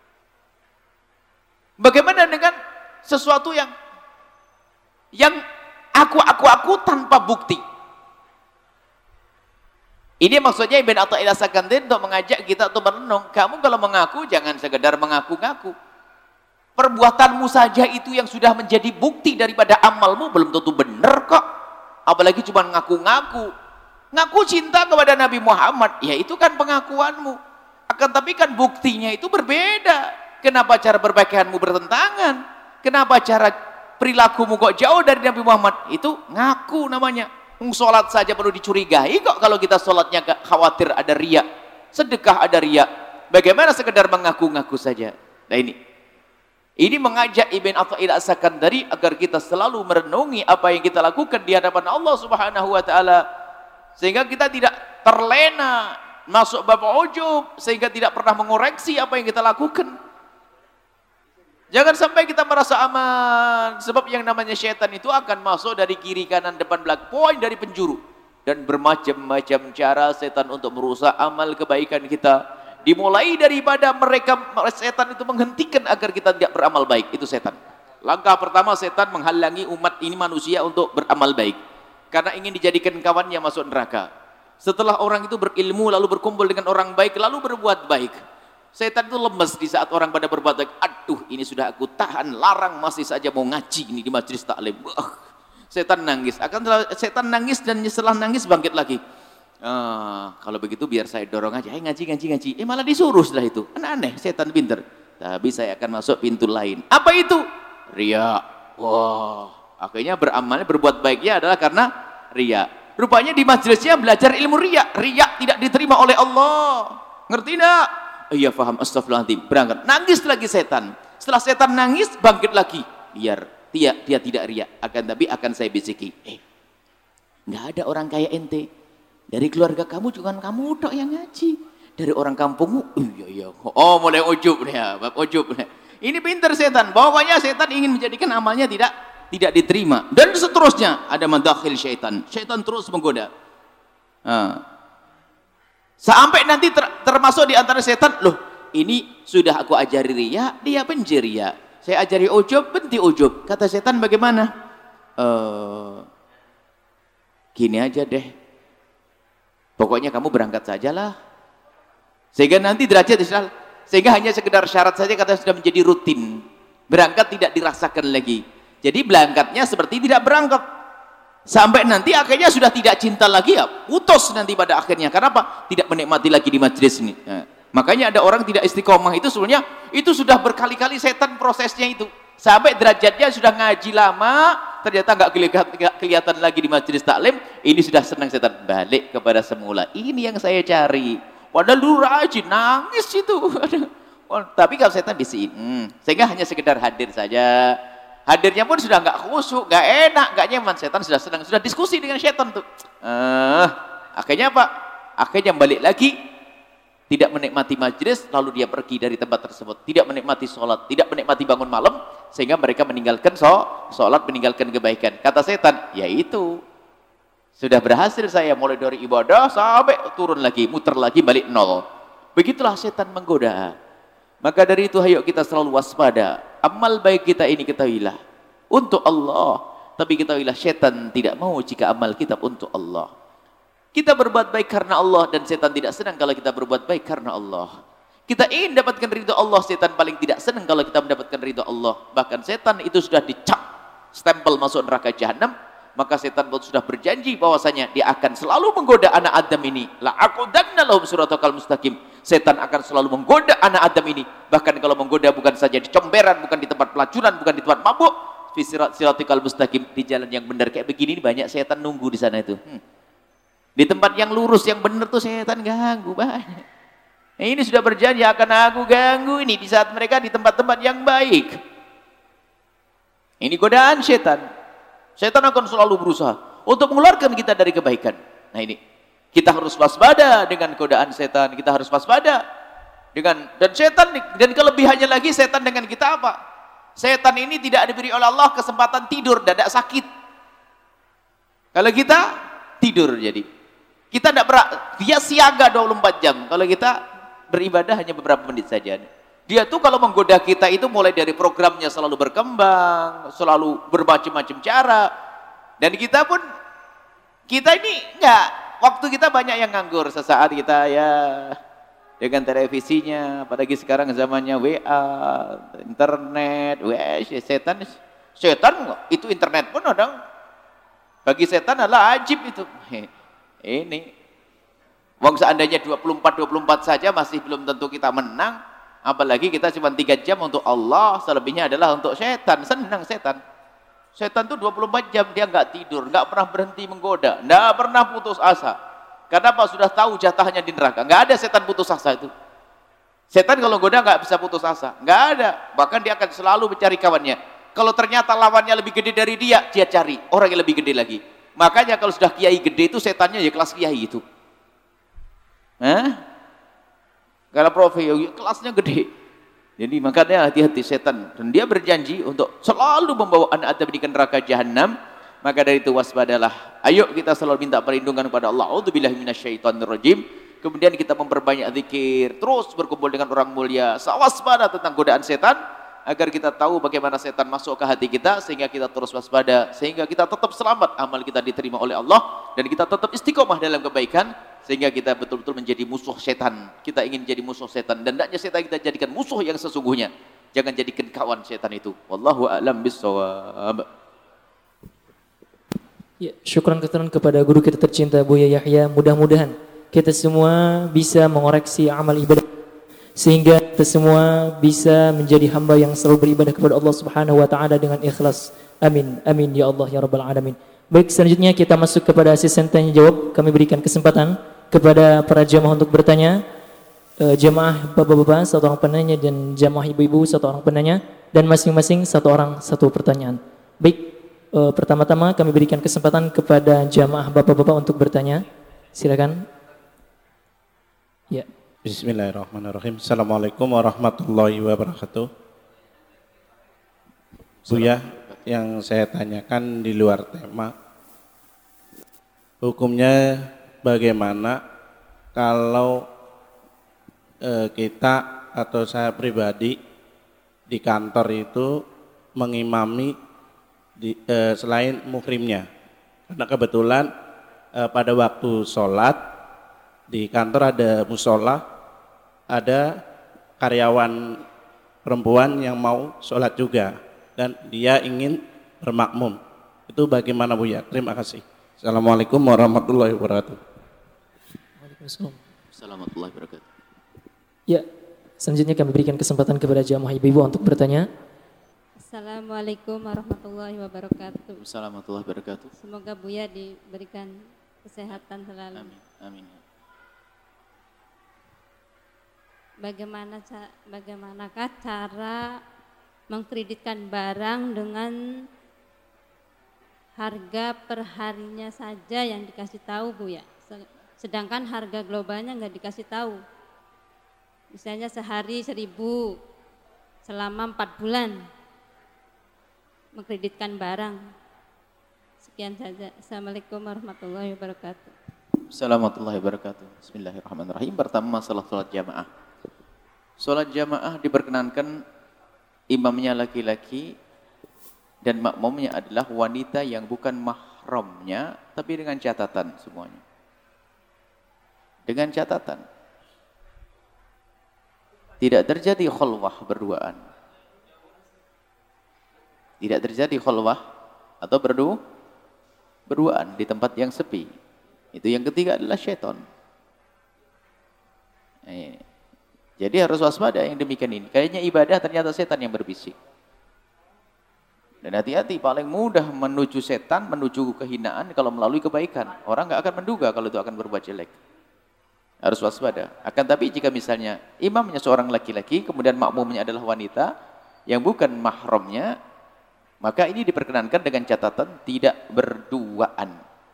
Bagaimana dengan sesuatu yang aku tanpa bukti? Ini maksudnya Ibn Athaillah As-Sakandari untuk mengajak kita untuk merenung. Kamu kalau mengaku, jangan sekedar mengaku-ngaku. Perbuatanmu saja itu yang sudah menjadi bukti daripada amalmu belum tentu benar kok. Apalagi cuma ngaku-ngaku. Ngaku cinta kepada Nabi Muhammad, ya itu kan pengakuanmu. Akan tapi kan buktinya itu berbeda. Kenapa cara berpakaianmu bertentangan? Kenapa cara perilakumu kok jauh dari Nabi Muhammad? Itu ngaku namanya. Sholat saja perlu dicurigai kok kalau kita sholatnya khawatir ada riya, sedekah ada riya. Bagaimana sekedar mengaku-ngaku saja? Nah ini mengajak Ibn Athaillah As-Sakandari agar kita selalu merenungi apa yang kita lakukan di hadapan Allah Subhanahu wa taala, sehingga kita tidak terlena masuk bab ujub, sehingga tidak pernah mengoreksi apa yang kita lakukan. Jangan sampai kita merasa aman, sebab yang namanya syaitan itu akan masuk dari kiri, kanan, depan, belakang, poin dari penjuru. Dan bermacam-macam cara setan untuk merusak amal kebaikan kita. Dimulai daripada setan itu menghentikan agar kita tidak beramal baik, itu setan. Langkah pertama setan menghalangi umat ini manusia untuk beramal baik. Karena ingin dijadikan kawannya masuk neraka. Setelah orang itu berilmu, lalu berkumpul dengan orang baik, lalu berbuat baik. Setan itu lemes di saat orang pada berbuat baik. Aduh, ini sudah aku tahan, larang, masih saja mau ngaji ini di majelis taklim. Setan nangis. Setan nangis dan setelah nangis bangkit lagi. Kalau begitu biar saya dorong aja. Ngaji. Malah disuruh setelah itu. Aneh, setan pinter. Tapi saya akan masuk pintu lain. Apa itu? Riya. Wah, akhirnya beramalnya, berbuat baiknya adalah karena riya. Rupanya di majelisnya belajar ilmu riya. Riya tidak diterima oleh Allah. Ngerti enggak? Iya paham, astagfirullahaladzim. Berangkat, nangis lagi setan. Setelah setan nangis, bangkit lagi. Biar dia tidak riya, tapi akan saya bisiki. Nggak ada orang kaya ente. Dari keluarga kamu juga kamu tok yang ngaji. Dari orang kampungmu, iya. Oh, mulai ujub ya, bab ujub. Ini pintar setan. Pokoknya setan ingin menjadikan amalnya tidak diterima. Dan seterusnya ada madakhil syaitan. Syaitan terus menggoda. Sampai nanti termasuk di antara setan, loh ini sudah aku ajari riya, dia benci riya. Saya ajari ujub, benci ujub. Kata setan bagaimana? Gini aja deh. Pokoknya kamu berangkat sajalah. Sehingga nanti derajat Islam, sehingga hanya sekedar syarat saja kata sudah menjadi rutin. Berangkat tidak dirasakan lagi. Jadi berangkatnya seperti tidak berangkat. Sampai nanti akhirnya sudah tidak cinta lagi, ya putus nanti pada akhirnya. Kenapa? Tidak menikmati lagi di majelis ini. Makanya ada orang tidak istiqomah itu sebenarnya itu sudah berkali-kali setan prosesnya itu. Sampai derajatnya sudah ngaji lama, ternyata nggak kelihatan lagi di majelis taklim, ini sudah senang setan, balik kepada semula. Ini yang saya cari. Padahal dulu rajin, nangis itu. Tapi kalau setan bisiin, sehingga hanya sekedar hadir saja. Hadirnya pun sudah nggak khusyuk, nggak enak, nggak nyaman. Setan sudah senang, sudah diskusi dengan setan tuh. Akhirnya apa? Akhirnya balik lagi, tidak menikmati majelis, lalu dia pergi dari tempat tersebut. Tidak menikmati sholat, tidak menikmati bangun malam, sehingga mereka meninggalkan sholat, meninggalkan kebaikan. Kata setan, ya itu. Sudah berhasil saya mulai dari ibadah sampai turun lagi, muter lagi, balik nol. Begitulah setan menggoda. Maka dari itu ayo kita selalu waspada. Amal baik kita ini ketahuilah untuk Allah, tapi ketahuilah setan tidak mau jika amal kita untuk Allah. Kita berbuat baik karena Allah dan setan tidak senang kalau kita berbuat baik karena Allah. Kita ingin mendapatkan ridho Allah, setan paling tidak senang kalau kita mendapatkan ridho Allah. Bahkan setan itu sudah dicap stempel masuk neraka jahanam, maka setan pun sudah berjanji bahwasanya dia akan selalu menggoda anak Adam ini. La aqudanna lahum siratal mustaqim. Setan akan selalu menggoda anak Adam ini. Bahkan kalau menggoda bukan saja di comberan, bukan di tempat pelacuran, bukan di tempat mabuk, fi siratal mustaqim, di jalan yang benar kayak begini banyak setan nunggu di sana itu. Di tempat yang lurus yang benar tuh setan ganggu banyak. Ini sudah berjanji akan aku ganggu ini di saat mereka di tempat-tempat yang baik. Ini godaan setan. Setan akan selalu berusaha untuk mengeluarkan kita dari kebaikan. Nah ini, kita harus waspada dengan godaan setan. Kita harus waspada dengan, dan setan, dan kelebihannya lagi setan dengan kita apa? Setan ini tidak diberi oleh Allah kesempatan tidur, dadak sakit. Kalau kita tidur jadi. Kita tidak dia siaga 24 jam. Kalau kita beribadah hanya beberapa menit saja. Dia tuh kalau menggoda kita itu mulai dari programnya selalu berkembang, selalu bermacam-macam cara. Dan kita pun, kita ini enggak, waktu kita banyak yang nganggur. Sesaat kita ya dengan televisinya, apalagi sekarang zamannya WA, internet, setan itu internet pun ada. Bagi setan adalah ajib itu. Ini wong seandainya 24 saja masih belum tentu kita menang, apalagi kita cuma 3 jam untuk Allah, selebihnya adalah untuk setan. Senang setan. Setan tuh 24 jam dia enggak tidur, enggak pernah berhenti menggoda, enggak pernah putus asa. Karena apa? Sudah tahu jatahnya di neraka. Enggak ada setan putus asa itu. Setan kalau goda enggak bisa putus asa, enggak ada. Bahkan dia akan selalu mencari kawannya. Kalau ternyata lawannya lebih gede dari dia, dia cari orang yang lebih gede lagi. Makanya kalau sudah kiai gede itu setannya ya kelas kiai itu. Kalau profi kelasnya gede. Jadi makanya hati-hati setan, dan dia berjanji untuk selalu membawa anak Adam di neraka jahanam. Maka dari itu waspadalah. Ayo kita selalu minta perlindungan kepada Allah. A'udzubillahi minasyaitonirrajim. Kemudian kita memperbanyak zikir, terus berkumpul dengan orang mulia. Waspada tentang godaan setan agar kita tahu bagaimana setan masuk ke hati kita, sehingga kita terus waspada, sehingga kita tetap selamat, amal kita diterima oleh Allah, dan kita tetap istiqomah dalam kebaikan, sehingga kita betul-betul menjadi musuh setan. Kita ingin jadi musuh setan, dan hendaknya setan kita jadikan musuh yang sesungguhnya. Jangan jadikan kawan setan itu. Wallahu a'lam bissawab. Ya, syukran kepada guru kita tercinta Buya Yahya. Mudah-mudahan kita semua bisa mengoreksi amal ibadah, sehingga kita semua bisa menjadi hamba yang selalu beribadah kepada Allah Subhanahu wa taala dengan ikhlas. Amin. Amin ya Allah ya rabbal alamin. Baik, selanjutnya kita masuk kepada sesi tanya jawab. Kami berikan kesempatan kepada para jamaah untuk bertanya. Jamaah bapak-bapak satu orang penanya, dan jamaah ibu-ibu satu orang penanya, dan masing-masing satu orang satu pertanyaan. Baik, pertama-tama kami berikan kesempatan kepada jamaah bapak-bapak untuk bertanya. Silakan. Ya. Bismillahirrahmanirrahim. Assalamualaikum warahmatullahi wabarakatuh. Buya, yang saya tanyakan di luar tema, hukumnya bagaimana kalau kita atau saya pribadi di kantor itu mengimami selain muhrimnya, karena kebetulan pada waktu sholat di kantor ada musola, ada karyawan perempuan yang mau sholat juga dan dia ingin bermakmum. Itu bagaimana Buya? Terima kasih. Assalamualaikum warahmatullahi wabarakatuh. Waalaikumsalam warahmatullahi wabarakatuh. Ya, selanjutnya kami berikan kesempatan kepada jamaah ibu-ibu untuk bertanya. Assalamualaikum warahmatullahi wabarakatuh. Assalamualaikum warahmatullahi wabarakatuh. Semoga Buya diberikan kesehatan selalu. Amin. Amin. Bagaimanakah cara mengkreditkan barang dengan harga perharinya saja yang dikasih tahu Bu ya, sedangkan harga globalnya nggak dikasih tahu. Misalnya sehari 1.000 selama 4 bulan mengkreditkan barang. Sekian saja. Assalamualaikum warahmatullahi wabarakatuh. Assalamualaikum warahmatullahi wabarakatuh. Bismillahirrahmanirrahim. Pertama, masalah sholat jamaah. Sholat jamaah diperkenankan imamnya laki-laki dan makmumnya adalah wanita yang bukan mahramnya, tapi dengan catatan semuanya. Dengan catatan. Tidak terjadi khulwah berduaan. Tidak terjadi khulwah atau berduaan di tempat yang sepi. Itu yang ketiga adalah syaitan. Jadi harus waspada yang demikian ini. Kayaknya ibadah ternyata setan yang berbisik. Dan hati-hati, paling mudah menuju setan, menuju kehinaan kalau melalui kebaikan. Orang nggak akan menduga kalau itu akan berbuat jelek. Harus waspada. Akan tapi jika misalnya imamnya seorang laki-laki, kemudian makmumnya adalah wanita yang bukan mahramnya, maka ini diperkenankan dengan catatan tidak berduaan.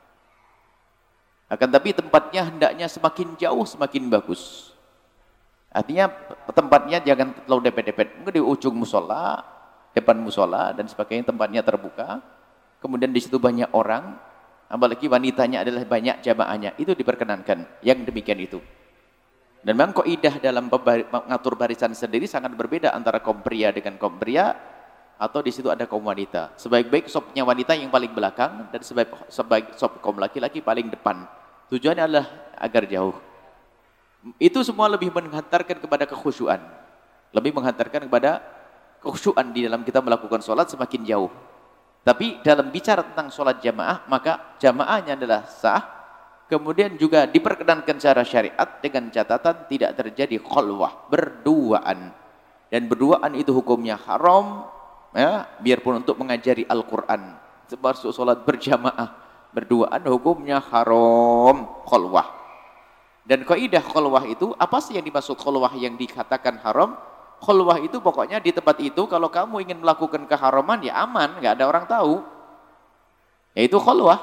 Akan tapi tempatnya hendaknya semakin jauh semakin bagus. Artinya tempatnya jangan terlalu depet-depet. Mungkin di ujung musola, depan musola dan sebagainya, tempatnya terbuka. Kemudian di situ banyak orang, apalagi wanitanya adalah banyak jamaahnya. Itu diperkenankan yang demikian itu. Dan memang kaidah dalam mengatur barisan sendiri sangat berbeda antara kaum pria dengan kaum pria, atau di situ ada kaum wanita. Sebaik-baik sopnya wanita yang paling belakang dan sebaik sop kaum laki-laki paling depan. Tujuannya adalah agar jauh. Itu semua lebih menghantarkan kepada kekhusyuan. Lebih menghantarkan kepada kekhusyuan di dalam kita melakukan sholat semakin jauh. Tapi dalam bicara tentang sholat jamaah, maka jamaahnya adalah sah. Kemudian juga diperkenankan secara syariat dengan catatan tidak terjadi khulwah, berduaan. Dan berduaan itu hukumnya haram, ya, biarpun untuk mengajari Al-Quran. Termasuk sholat berjamaah, berduaan hukumnya haram, khulwah. Dan kaidah khulwah itu, apa sih yang dimaksud khulwah yang dikatakan haram? Khulwah itu pokoknya di tempat itu kalau kamu ingin melakukan keharaman ya aman, nggak ada orang tahu. Yaitu khulwah.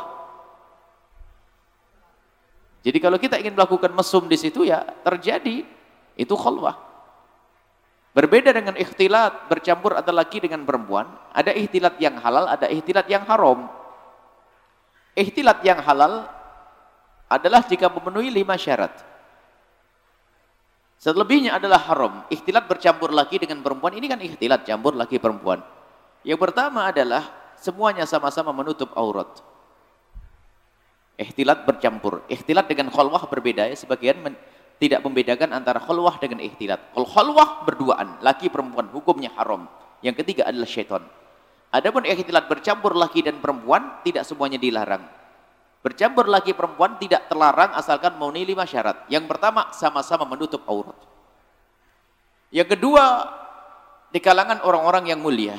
Jadi kalau kita ingin melakukan mesum di situ ya terjadi, itu khulwah. Berbeda dengan ikhtilat, bercampur antara laki dengan perempuan. Ada ikhtilat yang halal, ada ikhtilat yang haram. Ikhtilat yang halal adalah jika memenuhi 5 syarat. Selebihnya adalah haram. Ikhtilat bercampur laki dengan perempuan, ini kan ikhtilat campur laki perempuan. Yang pertama adalah semuanya sama-sama menutup aurat. Ikhtilat bercampur. Ikhtilat dengan khulwah berbeda ya, sebagian tidak membedakan antara khulwah dengan ikhtilat. Kalau khulwah berduaan, laki perempuan, hukumnya haram. Yang ketiga adalah syaitan. Adapun ikhtilat bercampur laki dan perempuan, tidak semuanya dilarang. Bercampur laki perempuan tidak terlarang asalkan memenuhi 5 syarat. Yang pertama, sama-sama menutup aurat. Yang kedua, di kalangan orang-orang yang mulia.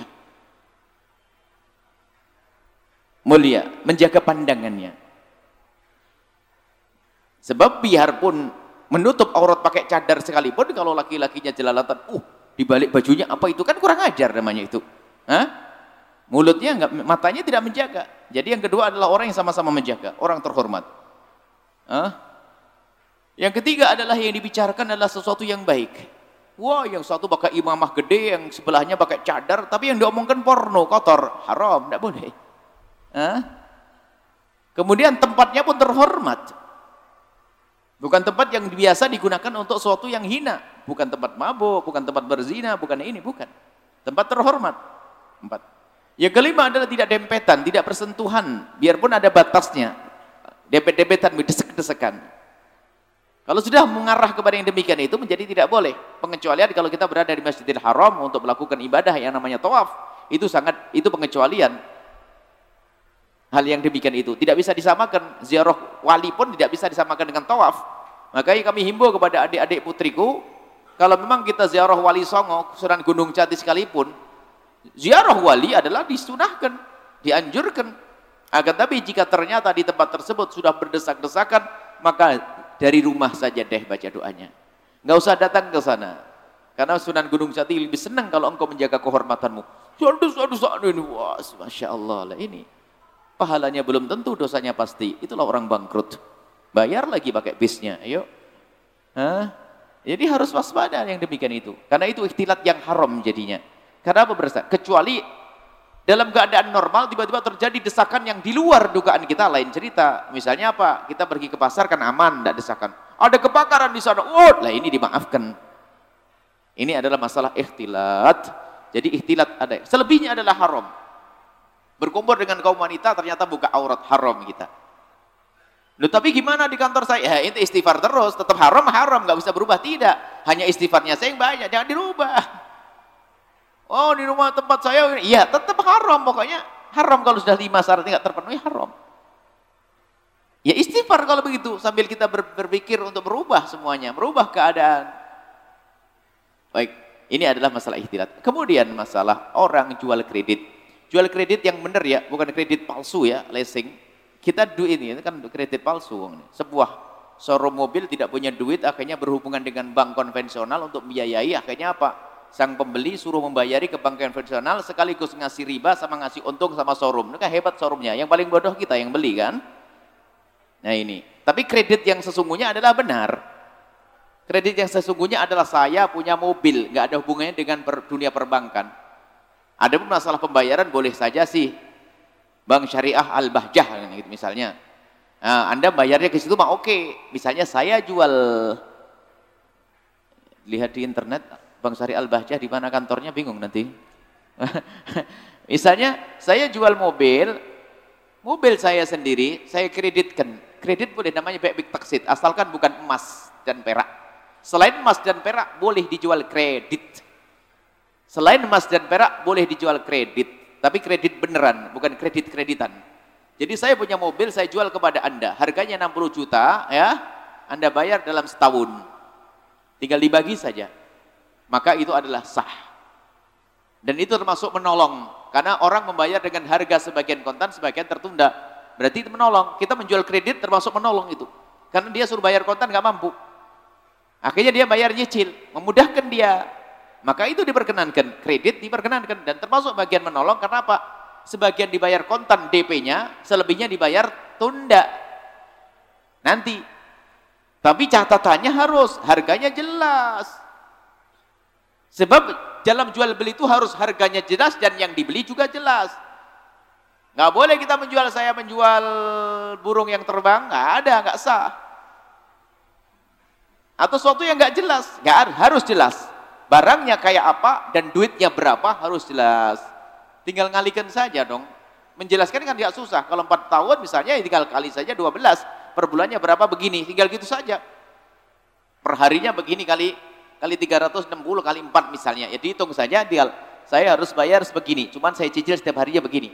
Mulia, menjaga pandangannya. Sebab biarpun menutup aurat pakai cadar sekalipun, kalau laki-lakinya jelalatan, di balik bajunya apa itu, kan kurang ajar namanya itu. Hah? Mulutnya enggak, matanya tidak menjaga. Jadi yang kedua adalah orang yang sama-sama menjaga, orang terhormat. Yang ketiga adalah yang dibicarakan adalah sesuatu yang baik. Wah, yang satu pakai imamah gede, yang sebelahnya pakai cadar, tapi yang diomongkan porno, kotor, haram, tidak boleh. Kemudian tempatnya pun terhormat. Bukan tempat yang biasa digunakan untuk sesuatu yang hina. Bukan tempat mabuk, bukan tempat berzina, bukan ini, bukan. Tempat terhormat. 4. Yang kelima adalah tidak dempetan, tidak bersentuhan, biarpun ada batasnya. Dempet-dempetan, desek-desekan. Kalau sudah mengarah kepada yang demikian itu menjadi tidak boleh. Pengecualian kalau kita berada di Masjidil Haram untuk melakukan ibadah yang namanya tawaf, itu pengecualian. Hal yang demikian itu tidak bisa disamakan. Ziarah wali pun tidak bisa disamakan dengan tawaf. Makanya kami himbau kepada adik-adik putriku, kalau memang kita ziarah Wali Songo, Sunan Gunung Jati sekalipun, ziarah wali adalah disunahkan, dianjurkan. Akan tapi jika ternyata di tempat tersebut sudah berdesak-desakan, maka dari rumah saja deh baca doanya. Nggak usah datang ke sana. Karena Sunan Gunung Jati lebih senang kalau engkau menjaga kehormatanmu. Ini, wah, Masya Allah lah ini. Pahalanya belum tentu, dosanya pasti. Itulah orang bangkrut. Bayar lagi pakai bisnya, ayo. Jadi harus waspada yang demikian itu. Karena itu ikhtilat yang haram jadinya. Karena apa berasa? Kecuali dalam keadaan normal tiba-tiba terjadi desakan yang di luar dugaan kita, lain cerita. Misalnya apa? Kita pergi ke pasar kan aman, tidak desakan. Ada kebakaran di sana. Lah ini dimaafkan. Ini adalah masalah ikhtilat. Jadi ikhtilat ada. Selebihnya adalah haram. Berkumpul dengan kaum wanita ternyata buka aurat, haram kita. Loh, tapi gimana di kantor saya? Ya, itu istighfar terus, tetap haram, nggak bisa berubah. Tidak. Hanya istighfarnya saya yang banyak, jangan dirubah. Oh, di rumah tempat saya, iya tetap haram pokoknya. Haram kalau sudah 5 syarat tidak terpenuhi, haram. Ya istighfar kalau begitu, sambil kita berpikir untuk merubah semuanya, merubah keadaan. Baik, ini adalah masalah ihtilat. Kemudian masalah orang jual kredit. Jual kredit yang benar ya, bukan kredit palsu ya, leasing. Kita ini kan kredit palsu. Sebuah showroom mobil tidak punya duit, akhirnya berhubungan dengan bank konvensional untuk membiayai, akhirnya apa? Sang pembeli suruh membayari ke bank konvensional sekaligus ngasih riba sama ngasih untung sama showroom. Ini kan hebat showroomnya, yang paling bodoh kita yang beli kan? Nah ini, tapi kredit yang sesungguhnya adalah benar. Kredit yang sesungguhnya adalah saya punya mobil, nggak ada hubungannya dengan dunia perbankan. Ada pun masalah pembayaran boleh saja sih. Bank Syariah Al-Bahjah gitu misalnya. Nah, Anda bayarnya ke situ mah oke. Misalnya saya jual, lihat di internet Bank Syariah Al-Bahjah di mana kantornya, bingung nanti. Misalnya saya jual mobil saya sendiri, saya kreditkan. Kredit boleh namanya baik taksid, asalkan bukan emas dan perak. Selain emas dan perak boleh dijual kredit. Selain emas dan perak boleh dijual kredit, tapi kredit beneran, bukan kredit-kreditan. Jadi saya punya mobil, saya jual kepada Anda, harganya 60 juta ya. Anda bayar dalam setahun. Tinggal dibagi saja. Maka itu adalah sah. Dan itu termasuk menolong, karena orang membayar dengan harga sebagian kontan, sebagian tertunda. Berarti itu menolong. Kita menjual kredit termasuk menolong itu. Karena dia suruh bayar kontan nggak mampu. Akhirnya dia bayar nyicil, memudahkan dia. Maka itu diperkenankan, kredit diperkenankan dan termasuk bagian menolong. Karena apa? Sebagian dibayar kontan DP-nya, selebihnya dibayar tunda. Nanti. Tapi catatannya harus harganya jelas. Sebab dalam jual beli itu harus harganya jelas dan yang dibeli juga jelas. Nggak boleh kita saya menjual burung yang terbang, nggak ada, nggak sah. Atau sesuatu yang nggak jelas, nggak harus jelas. Barangnya kayak apa dan duitnya berapa harus jelas. Tinggal ngalikan saja dong. Menjelaskan kan tidak susah. Kalau 4 tahun misalnya tinggal kali saja 12. Per bulannya berapa begini, tinggal gitu saja. Per harinya begini kali 360 kali 4 misalnya. Ya dihitung saja, tinggal saya harus bayar sebegini. Cuman saya cicil setiap harinya begini.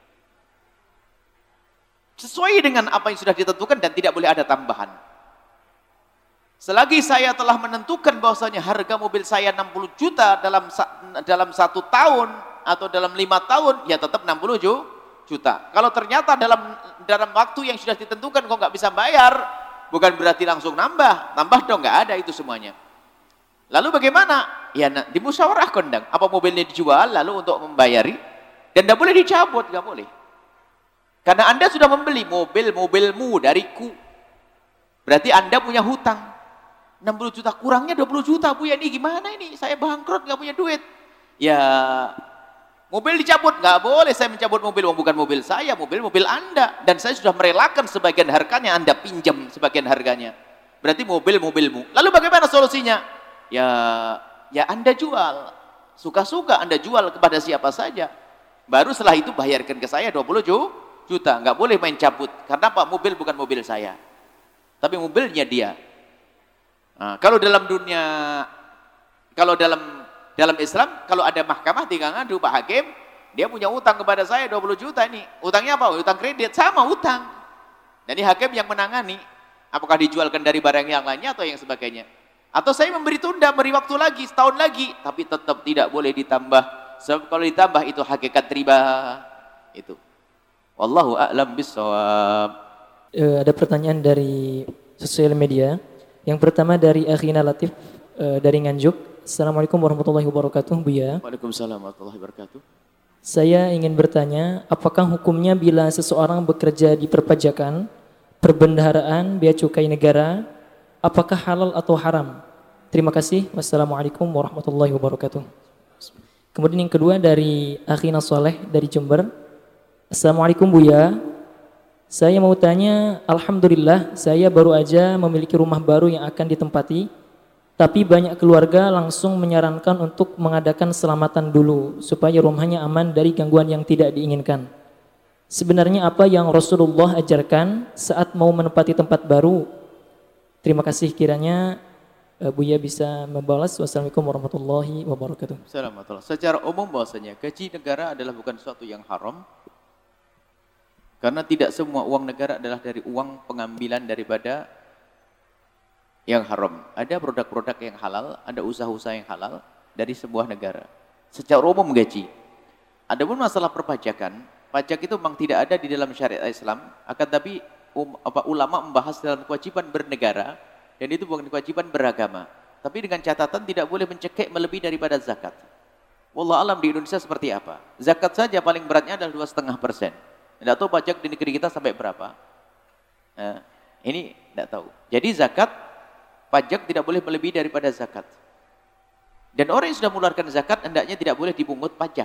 Sesuai dengan apa yang sudah ditentukan dan tidak boleh ada tambahan. Selagi saya telah menentukan bahwasanya harga mobil saya 60 juta dalam 1 tahun atau dalam 5 tahun, ya tetap 60 juta. Kalau ternyata dalam waktu yang sudah ditentukan kok nggak bisa bayar, bukan berarti langsung nambah dong, nggak ada itu semuanya. Lalu bagaimana? Ya dimusyawarahkan dong. Apa mobilnya dijual lalu untuk membayari dan tidak boleh dicabut, nggak boleh. Karena Anda sudah membeli mobilmu dariku. Berarti Anda punya hutang. 60 juta kurangnya 20 juta, Bu, ya ini gimana ini? Saya bangkrut, nggak punya duit. Ya, mobil dicabut, nggak boleh saya mencabut mobil, bukan mobil saya, mobil Anda. Dan saya sudah merelakan sebagian harganya, Anda pinjam sebagian harganya. Berarti mobilmu. Lalu bagaimana solusinya? Ya Anda jual. Suka-suka Anda jual kepada siapa saja. Baru setelah itu bayarkan ke saya 20 juta. Nggak boleh main cabut. Karena Pak, mobil bukan mobil saya. Tapi mobilnya dia. Nah, kalau dalam Islam, kalau ada mahkamah tinggal ngadu Pak Hakim, dia punya utang kepada saya 20 juta ini. Utangnya apa? Utang kredit, sama utang. Jadi hakim yang menangani, apakah dijualkan dari barang yang lainnya atau yang sebagainya. Atau saya memberi tunda, beri waktu lagi, setahun lagi, tapi tetap tidak boleh ditambah. Sebab kalau ditambah itu hakikat riba. Itu. Wallahu a'lam bishawab. Ada pertanyaan dari sosial media. Yang pertama dari Akhina Latif dari Nganjuk. Assalamualaikum warahmatullahi wabarakatuh, Buya. Waalaikumsalam warahmatullahi wabarakatuh. Saya ingin bertanya, apakah hukumnya bila seseorang bekerja di perpajakan, perbendaharaan, bea cukai negara, apakah halal atau haram? Terima kasih. Wassalamualaikum warahmatullahi wabarakatuh. Kemudian yang kedua dari Akhina Soleh dari Jember. Assalamualaikum, Buya. Saya mau tanya, alhamdulillah saya baru aja memiliki rumah baru yang akan ditempati, tapi banyak keluarga langsung menyarankan untuk mengadakan selamatan dulu supaya rumahnya aman dari gangguan yang tidak diinginkan. Sebenarnya apa yang Rasulullah ajarkan saat mau menempati tempat baru? Terima kasih, kiranya Buya bisa membalas. Wassalamualaikum warahmatullahi wabarakatuh. Assalamualaikum. Secara umum bahwasanya gaji negara adalah bukan sesuatu yang haram. Karena tidak semua uang negara adalah dari uang pengambilan daripada yang haram. Ada produk-produk yang halal, ada usaha-usaha yang halal dari sebuah negara. Secara umum gaji. Adapun masalah perpajakan, pajak itu memang tidak ada di dalam syariat Islam, akan tapi ulama membahas dalam kewajiban bernegara, dan itu bukan kewajiban beragama. Tapi dengan catatan tidak boleh mencekik melebihi daripada zakat. Wallah alam di Indonesia seperti apa? Zakat saja paling beratnya adalah 2,5%. Tidak tahu pajak di negeri kita sampai berapa. Nah, ini tidak tahu. Jadi zakat, pajak tidak boleh melebihi daripada zakat. Dan orang yang sudah mengeluarkan zakat hendaknya tidak boleh dipungut pajak.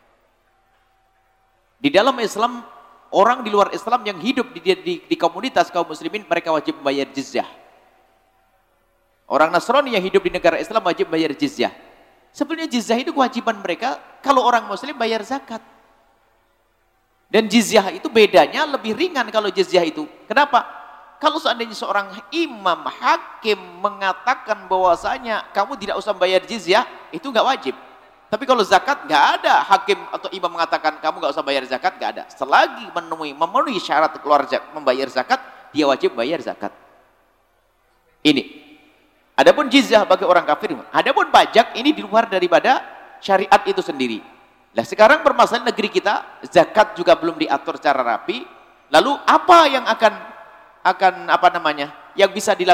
Di dalam Islam, orang di luar Islam yang hidup di komunitas kaum muslimin, mereka wajib membayar jizyah. Orang Nasrani yang hidup di negara Islam wajib bayar jizyah. Sebenarnya jizyah itu kewajiban mereka kalau orang muslim bayar zakat. Dan jizyah itu bedanya lebih ringan kalau jizyah itu. Kenapa? Kalau seandainya seorang imam, hakim mengatakan bahwasanya kamu tidak usah bayar jizyah, itu nggak wajib. Tapi kalau zakat nggak ada hakim atau imam mengatakan kamu nggak usah bayar zakat, nggak ada. Selagi memenuhi syarat keluar membayar zakat, dia wajib bayar zakat. Ini. Adapun jizyah bagi orang kafir, adapun pajak ini di luar daripada syariat itu sendiri. Nah sekarang permasalahan negeri kita, zakat juga belum diatur secara rapi. Lalu apa yang akan apa namanya? Yang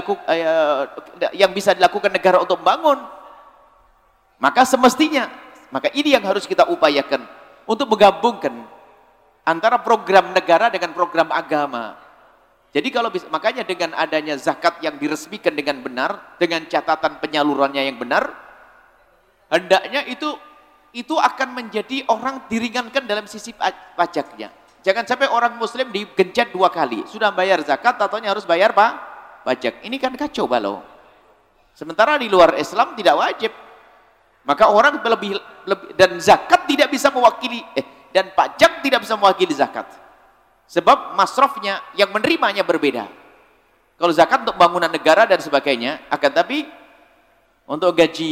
bisa dilakukan negara untuk membangun? Maka semestinya, maka ini yang harus kita upayakan untuk menggabungkan antara program negara dengan program agama. Jadi kalau bisa, makanya dengan adanya zakat yang diresmikan dengan benar, dengan catatan penyalurannya yang benar, hendaknya itu akan menjadi orang diringankan dalam sisi pajaknya. Jangan sampai orang muslim digencet 2 kali. Sudah bayar zakat, tatanya harus bayar pajak. Ini kan kacau balau. Sementara di luar Islam tidak wajib. Maka orang lebih dan zakat tidak bisa mewakili, dan pajak tidak bisa mewakili zakat. Sebab masrafnya yang menerimanya berbeda. Kalau zakat untuk bangunan negara dan sebagainya, akan tapi untuk gaji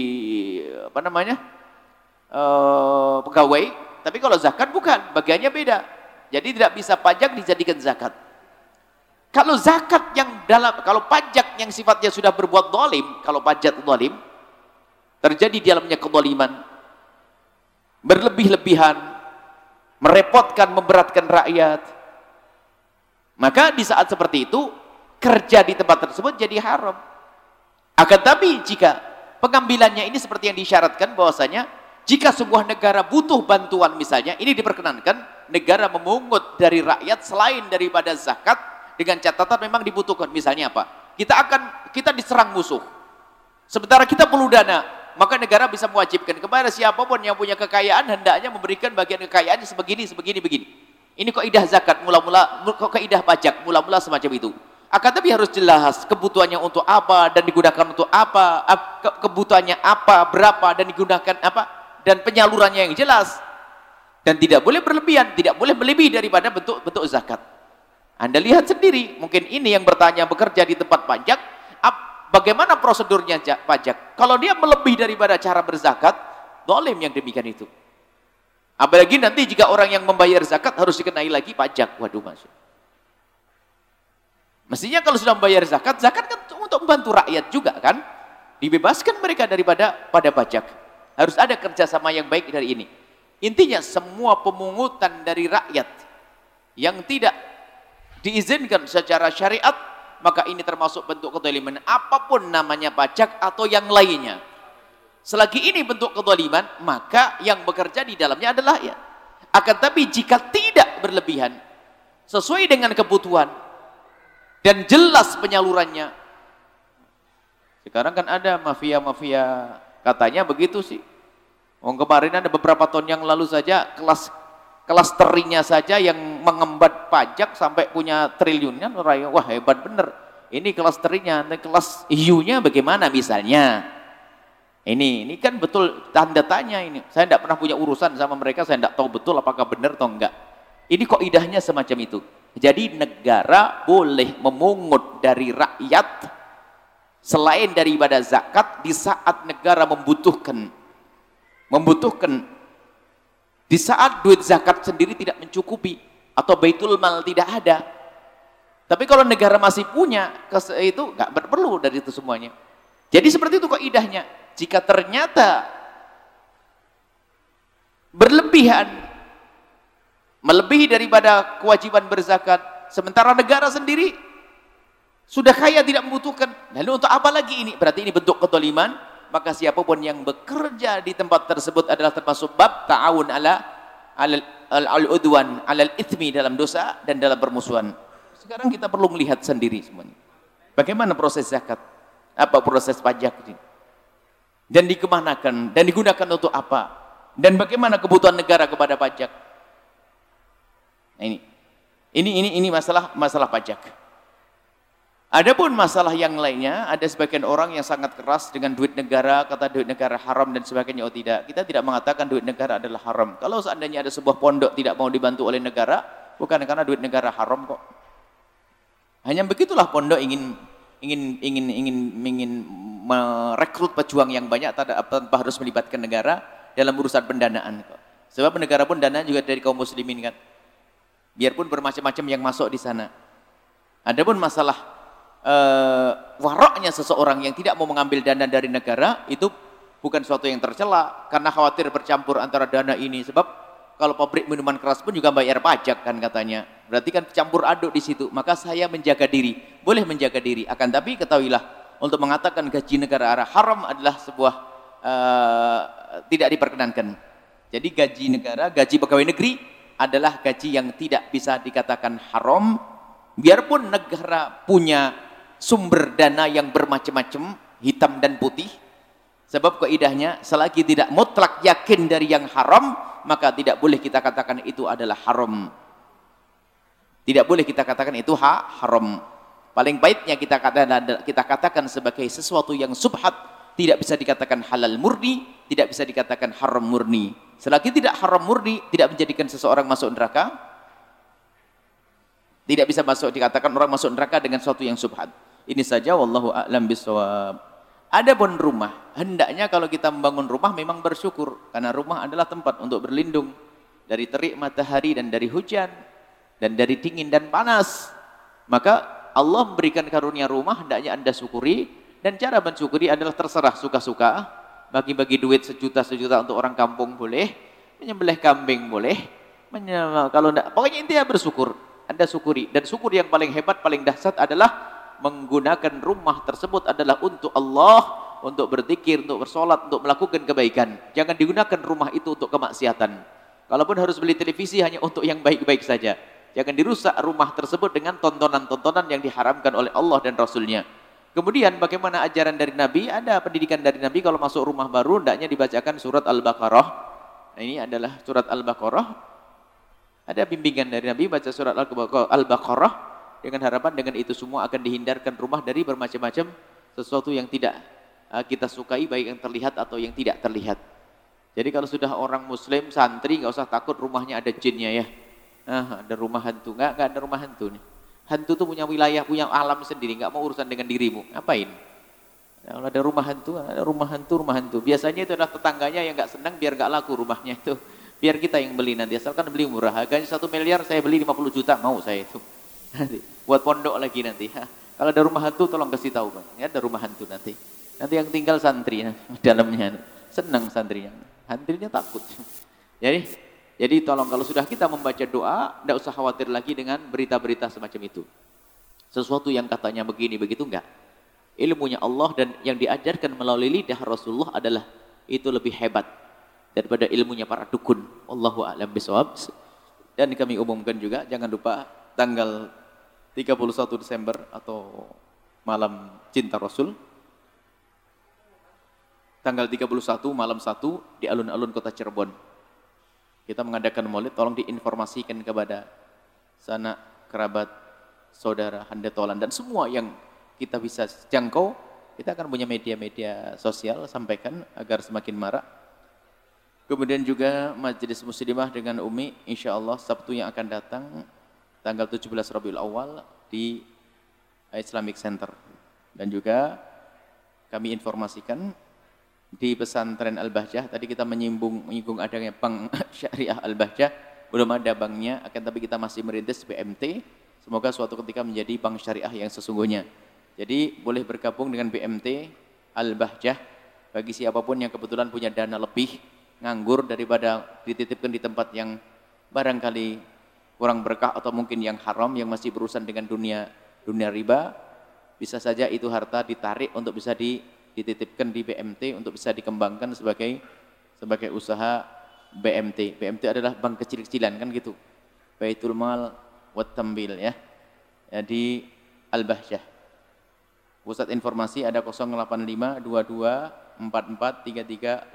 pegawai, tapi kalau zakat bukan, bagiannya beda. Jadi tidak bisa pajak dijadikan zakat. Kalau zakat kalau pajak yang sifatnya sudah berbuat zalim, kalau pajak zalim, terjadi di dalamnya kezaliman, berlebih-lebihan, merepotkan, memberatkan rakyat, maka di saat seperti itu, kerja di tempat tersebut jadi haram. Akan tapi jika pengambilannya ini seperti yang disyaratkan bahwasanya, jika sebuah negara butuh bantuan misalnya, ini diperkenankan negara memungut dari rakyat selain daripada zakat dengan catatan memang dibutuhkan. Misalnya apa? Kita diserang musuh. Sementara kita perlu dana, maka negara bisa mewajibkan kepada siapapun yang punya kekayaan hendaknya memberikan bagian kekayaannya sebegini. Ini kaidah zakat kaidah pajak mula-mula semacam itu. Akan tapi harus jelas kebutuhannya untuk apa dan digunakan untuk apa, kebutuhannya apa, berapa dan digunakan apa. Dan penyalurannya yang jelas, dan tidak boleh berlebihan, tidak boleh melebihi daripada bentuk zakat. Anda lihat sendiri, mungkin ini yang bekerja di tempat pajak, bagaimana prosedurnya pajak? Kalau dia melebihi daripada cara berzakat, zalim yang demikian itu. Apalagi nanti jika orang yang membayar zakat harus dikenai lagi pajak. Waduh, masuk. Mestinya kalau sudah membayar zakat kan untuk membantu rakyat juga kan? Dibebaskan mereka daripada pajak. Harus ada kerjasama yang baik dari ini. Intinya semua pemungutan dari rakyat yang tidak diizinkan secara syariat, maka ini termasuk bentuk kezaliman, apapun namanya pajak atau yang lainnya. Selagi ini bentuk kezaliman, maka yang bekerja di dalamnya adalah rakyat. Akan tapi jika tidak berlebihan, sesuai dengan kebutuhan dan jelas penyalurannya. Sekarang kan ada mafia-mafia, katanya begitu sih. Kemarin ada beberapa tahun yang lalu saja kelas terinya saja yang mengembat pajak sampai punya triliunnya. Wah hebat bener. Ini kelas terinya, kelas hiunya bagaimana misalnya? Ini kan betul tanda tanya ini. Saya tidak pernah punya urusan sama mereka, saya tidak tahu betul apakah benar atau enggak. Ini kok idahnya semacam itu. Jadi negara boleh memungut dari rakyat selain daripada zakat di saat negara membutuhkan, di saat duit zakat sendiri tidak mencukupi atau baitul mal tidak ada. Tapi kalau negara masih punya, itu nggak perlu dari itu semuanya. Jadi seperti itu kaidahnya. Jika ternyata berlebihan, melebihi daripada kewajiban berzakat, sementara negara sendiri sudah kaya tidak membutuhkan, lalu untuk apa lagi ini? Berarti ini bentuk kezaliman. Maka siapapun yang bekerja di tempat tersebut adalah termasuk bab ta'awun al-udwan alal itsmi, dalam dosa dan dalam permusuhan. Sekarang kita perlu melihat sendiri semuanya. Bagaimana proses zakat? Apa proses pajak ini? Dan dikemanakan? Dan digunakan untuk apa? Dan bagaimana kebutuhan negara kepada pajak? Nah, ini masalah pajak. Adapun masalah yang lainnya, ada sebagian orang yang sangat keras dengan duit negara, kata duit negara haram dan sebagainya. Oh tidak, kita tidak mengatakan duit negara adalah haram. Kalau seandainya ada sebuah pondok tidak mau dibantu oleh negara, bukan karena duit negara haram kok. Hanya begitulah pondok ingin merekrut pejuang yang banyak tanpa harus melibatkan negara dalam urusan pendanaan kok. Sebab negara pun dana juga dari kaum muslimin kan. Biarpun bermacam-macam yang masuk di sana. Adapun masalah waroknya seseorang yang tidak mau mengambil dana dari negara, itu bukan suatu yang tercela karena khawatir bercampur antara dana ini. Sebab kalau pabrik minuman keras pun juga bayar pajak kan katanya. Berarti kan campur aduk di situ. Maka saya menjaga diri, boleh menjaga diri. Akan tapi ketahuilah, untuk mengatakan gaji negara haram adalah sebuah tidak diperkenankan. Jadi gaji negara, gaji pegawai negeri adalah gaji yang tidak bisa dikatakan haram. Biarpun negara punya sumber dana yang bermacam-macam, hitam dan putih. Sebab kaidahnya, selagi tidak mutlak yakin dari yang haram, maka tidak boleh kita katakan itu adalah haram. Tidak boleh kita katakan itu haram. Paling baiknya kita katakan sebagai sesuatu yang subhat, tidak bisa dikatakan halal murni, tidak bisa dikatakan haram murni. Selagi tidak haram murni, tidak menjadikan seseorang masuk neraka, tidak bisa dikatakan orang masuk neraka dengan sesuatu yang subhat. Ini saja, wallahu a'lam bishawab. Adapun rumah, hendaknya kalau kita membangun rumah memang bersyukur, karena rumah adalah tempat untuk berlindung dari terik matahari dan dari hujan dan dari dingin dan panas. Maka Allah memberikan karunia rumah, hendaknya Anda syukuri, dan cara mensyukuri adalah terserah suka-suka. Bagi-bagi duit sejuta untuk orang kampung boleh, menyembelih kambing boleh, kalau enggak, pokoknya intinya bersyukur. Anda syukuri, dan syukur yang paling hebat, paling dahsyat adalah menggunakan rumah tersebut adalah untuk Allah, untuk berzikir, untuk bersolat, untuk melakukan kebaikan. Jangan digunakan rumah itu untuk kemaksiatan. Kalaupun harus beli televisi hanya untuk yang baik-baik saja. Jangan dirusak rumah tersebut dengan tontonan-tontonan yang diharamkan oleh Allah dan Rasulnya. Kemudian bagaimana ajaran dari Nabi? Ada pendidikan dari Nabi, kalau masuk rumah baru hendaknya dibacakan surat Al-Baqarah. Nah, ini adalah surat Al-Baqarah. Ada bimbingan dari Nabi baca surat Al-Baqarah, dengan harapan dengan itu semua akan dihindarkan rumah dari bermacam-macam sesuatu yang tidak kita sukai, baik yang terlihat atau yang tidak terlihat. Jadi kalau sudah orang muslim, santri, nggak usah takut rumahnya ada jinnya ya. Ada rumah hantu. Nggak ada rumah hantu nih. Hantu itu punya wilayah, punya alam sendiri, nggak mau urusan dengan dirimu. Ngapain? Nah, kalau ada rumah hantu, Biasanya itu adalah tetangganya yang nggak senang biar nggak laku rumahnya itu. Biar kita yang beli nanti, asalkan beli murah. Harganya 1 miliar, saya beli 50 juta, mau saya itu. Nanti buat pondok lagi nanti. Kalau ada rumah hantu tolong kasih tahu Bang. Ya, ada rumah hantu nanti. Nanti yang tinggal santri dalamnya. Senang santrinya. Santrinya takut. Jadi tolong kalau sudah kita membaca doa, tidak usah khawatir lagi dengan berita-berita semacam itu. Sesuatu yang katanya begini begitu enggak. Ilmunya Allah dan yang diajarkan melalui lidah Rasulullah adalah itu lebih hebat daripada ilmunya para dukun. Wallahu a'lam bishawab. Dan kami umumkan juga, jangan lupa tanggal 31 Desember atau malam cinta Rasul, tanggal 31 malam 1 di alun-alun kota Cirebon kita mengadakan maulid. Tolong diinformasikan kepada sanak kerabat, saudara, handetolan dan semua yang kita bisa jangkau. Kita akan punya media-media sosial, sampaikan agar semakin marak. Kemudian juga Majelis Muslimah dengan Umi, insya Allah Sabtu yang akan datang tanggal 17 Rabiul Awal di Islamic Center. Dan juga kami informasikan di pesantren Al-Bahjah, tadi kita menyinggung adanya bank syariah Al-Bahjah, belum ada banknya, akan tapi kita masih merintis BMT, semoga suatu ketika menjadi bank syariah yang sesungguhnya. Jadi boleh bergabung dengan BMT Al-Bahjah bagi siapapun yang kebetulan punya dana lebih, nganggur daripada dititipkan di tempat yang barangkali kurang berkah atau mungkin yang haram, yang masih berurusan dengan dunia riba, bisa saja itu harta ditarik untuk bisa dititipkan di BMT untuk bisa dikembangkan sebagai usaha BMT. BMT adalah bank kecil-kecilan kan gitu. Baitul Mal wat Tambil ya. Di Al-Bahjah. Pusat informasi ada 085 22 44 33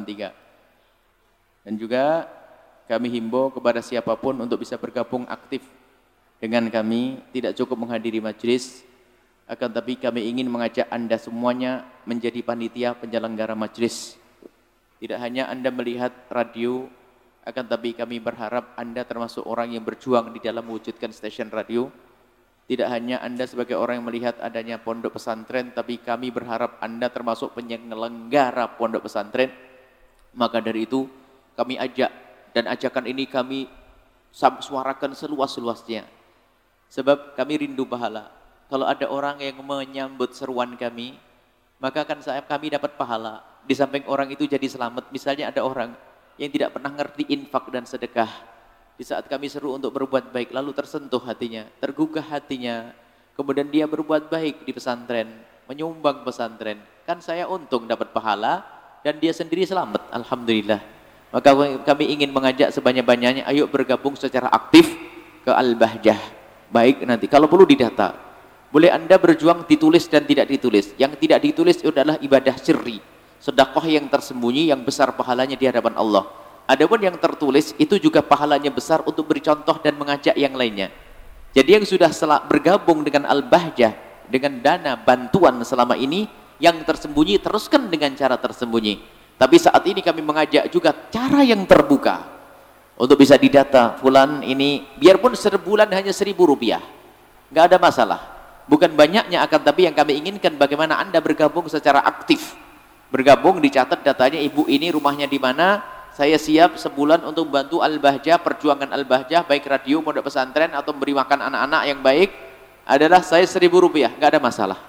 883. Dan juga kami himbau kepada siapapun untuk bisa bergabung aktif dengan kami, tidak cukup menghadiri majelis, akan tapi kami ingin mengajak Anda semuanya menjadi panitia penyelenggara majelis. Tidak hanya Anda melihat radio, akan tapi kami berharap Anda termasuk orang yang berjuang di dalam mewujudkan stasiun radio. Tidak hanya Anda sebagai orang yang melihat adanya pondok pesantren, tapi kami berharap Anda termasuk penyelenggara pondok pesantren. Maka dari itu kami ajak, dan ajakan ini kami suarakan seluas-luasnya. Sebab kami rindu pahala. Kalau ada orang yang menyambut seruan kami, maka kami dapat pahala. Di samping orang itu jadi selamat. Misalnya ada orang yang tidak pernah ngerti infak dan sedekah. Di saat kami seru untuk berbuat baik, lalu tersentuh hatinya, tergugah hatinya. Kemudian dia berbuat baik di pesantren, menyumbang pesantren. Kan saya untung dapat pahala dan dia sendiri selamat. Alhamdulillah. Maka kami ingin mengajak sebanyak-banyaknya, ayo bergabung secara aktif ke Al-Bahjah. Baik nanti, kalau perlu didata. Boleh Anda berjuang ditulis dan tidak ditulis. Yang tidak ditulis itu adalah ibadah sirri, sedekah yang tersembunyi yang besar pahalanya di hadapan Allah. Adapun yang tertulis itu juga pahalanya besar untuk beri contoh dan mengajak yang lainnya. Jadi yang sudah bergabung dengan Al-Bahjah dengan dana bantuan selama ini, yang tersembunyi teruskan dengan cara tersembunyi. Tapi saat ini kami mengajak juga cara yang terbuka untuk bisa didata. Fulan ini biarpun sebulan hanya Rp1.000, nggak ada masalah. Bukan banyaknya, akan tapi yang kami inginkan bagaimana Anda bergabung secara aktif. Bergabung, dicatat datanya, ibu ini rumahnya di mana, saya siap sebulan untuk membantu Al-Bahjah, perjuangan Al-Bahjah, baik radio, pondok pesantren, atau memberi makan anak-anak yang baik, adalah saya Rp1.000, nggak ada masalah.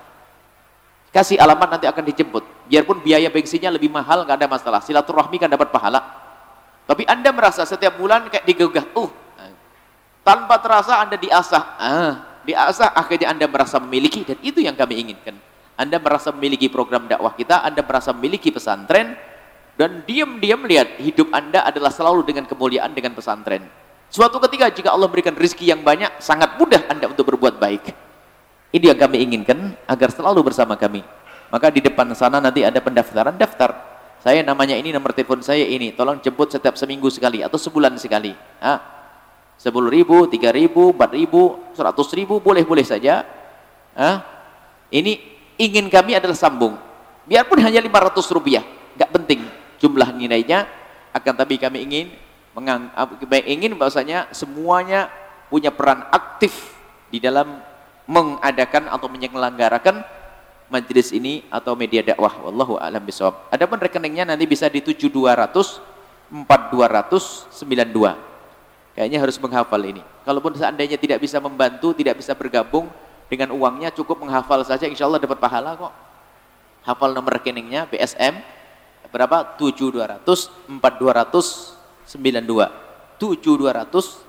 Kasih alamat, nanti akan dijemput. Biarpun biaya bensinnya lebih mahal, nggak ada masalah. Silaturahmi kan dapat pahala. Tapi Anda merasa setiap bulan kayak digegah, tanpa terasa Anda diasah. Diasah, akhirnya Anda merasa memiliki, dan itu yang kami inginkan. Anda merasa memiliki program dakwah kita, Anda merasa memiliki pesantren, dan diam-diam lihat hidup Anda adalah selalu dengan kemuliaan dengan pesantren. Suatu ketika jika Allah berikan rezeki yang banyak, sangat mudah Anda untuk berbuat baik. Ini yang kami inginkan agar selalu bersama kami. Maka di depan sana nanti ada pendaftaran, daftar. Saya namanya ini, nomor telepon saya ini, tolong jemput setiap seminggu sekali atau sebulan sekali. 10.000, 3.000, 4.000, 100.000, boleh-boleh saja. Ini ingin kami adalah sambung. Biarpun hanya Rp500, nggak penting jumlah nilainya, akan tapi kami ingin bahwasanya semuanya punya peran aktif di dalam mengadakan atau menyelenggarakan majelis ini atau media dakwah. Wallahu a'lam bishawab. Adapun rekeningnya nanti bisa di 7200 4292. Kayaknya harus menghafal ini. Kalaupun seandainya tidak bisa membantu, tidak bisa bergabung dengan uangnya, cukup menghafal saja, insya Allah dapat pahala kok. Hafal nomor rekeningnya, BSM berapa? 7200 4292. 7200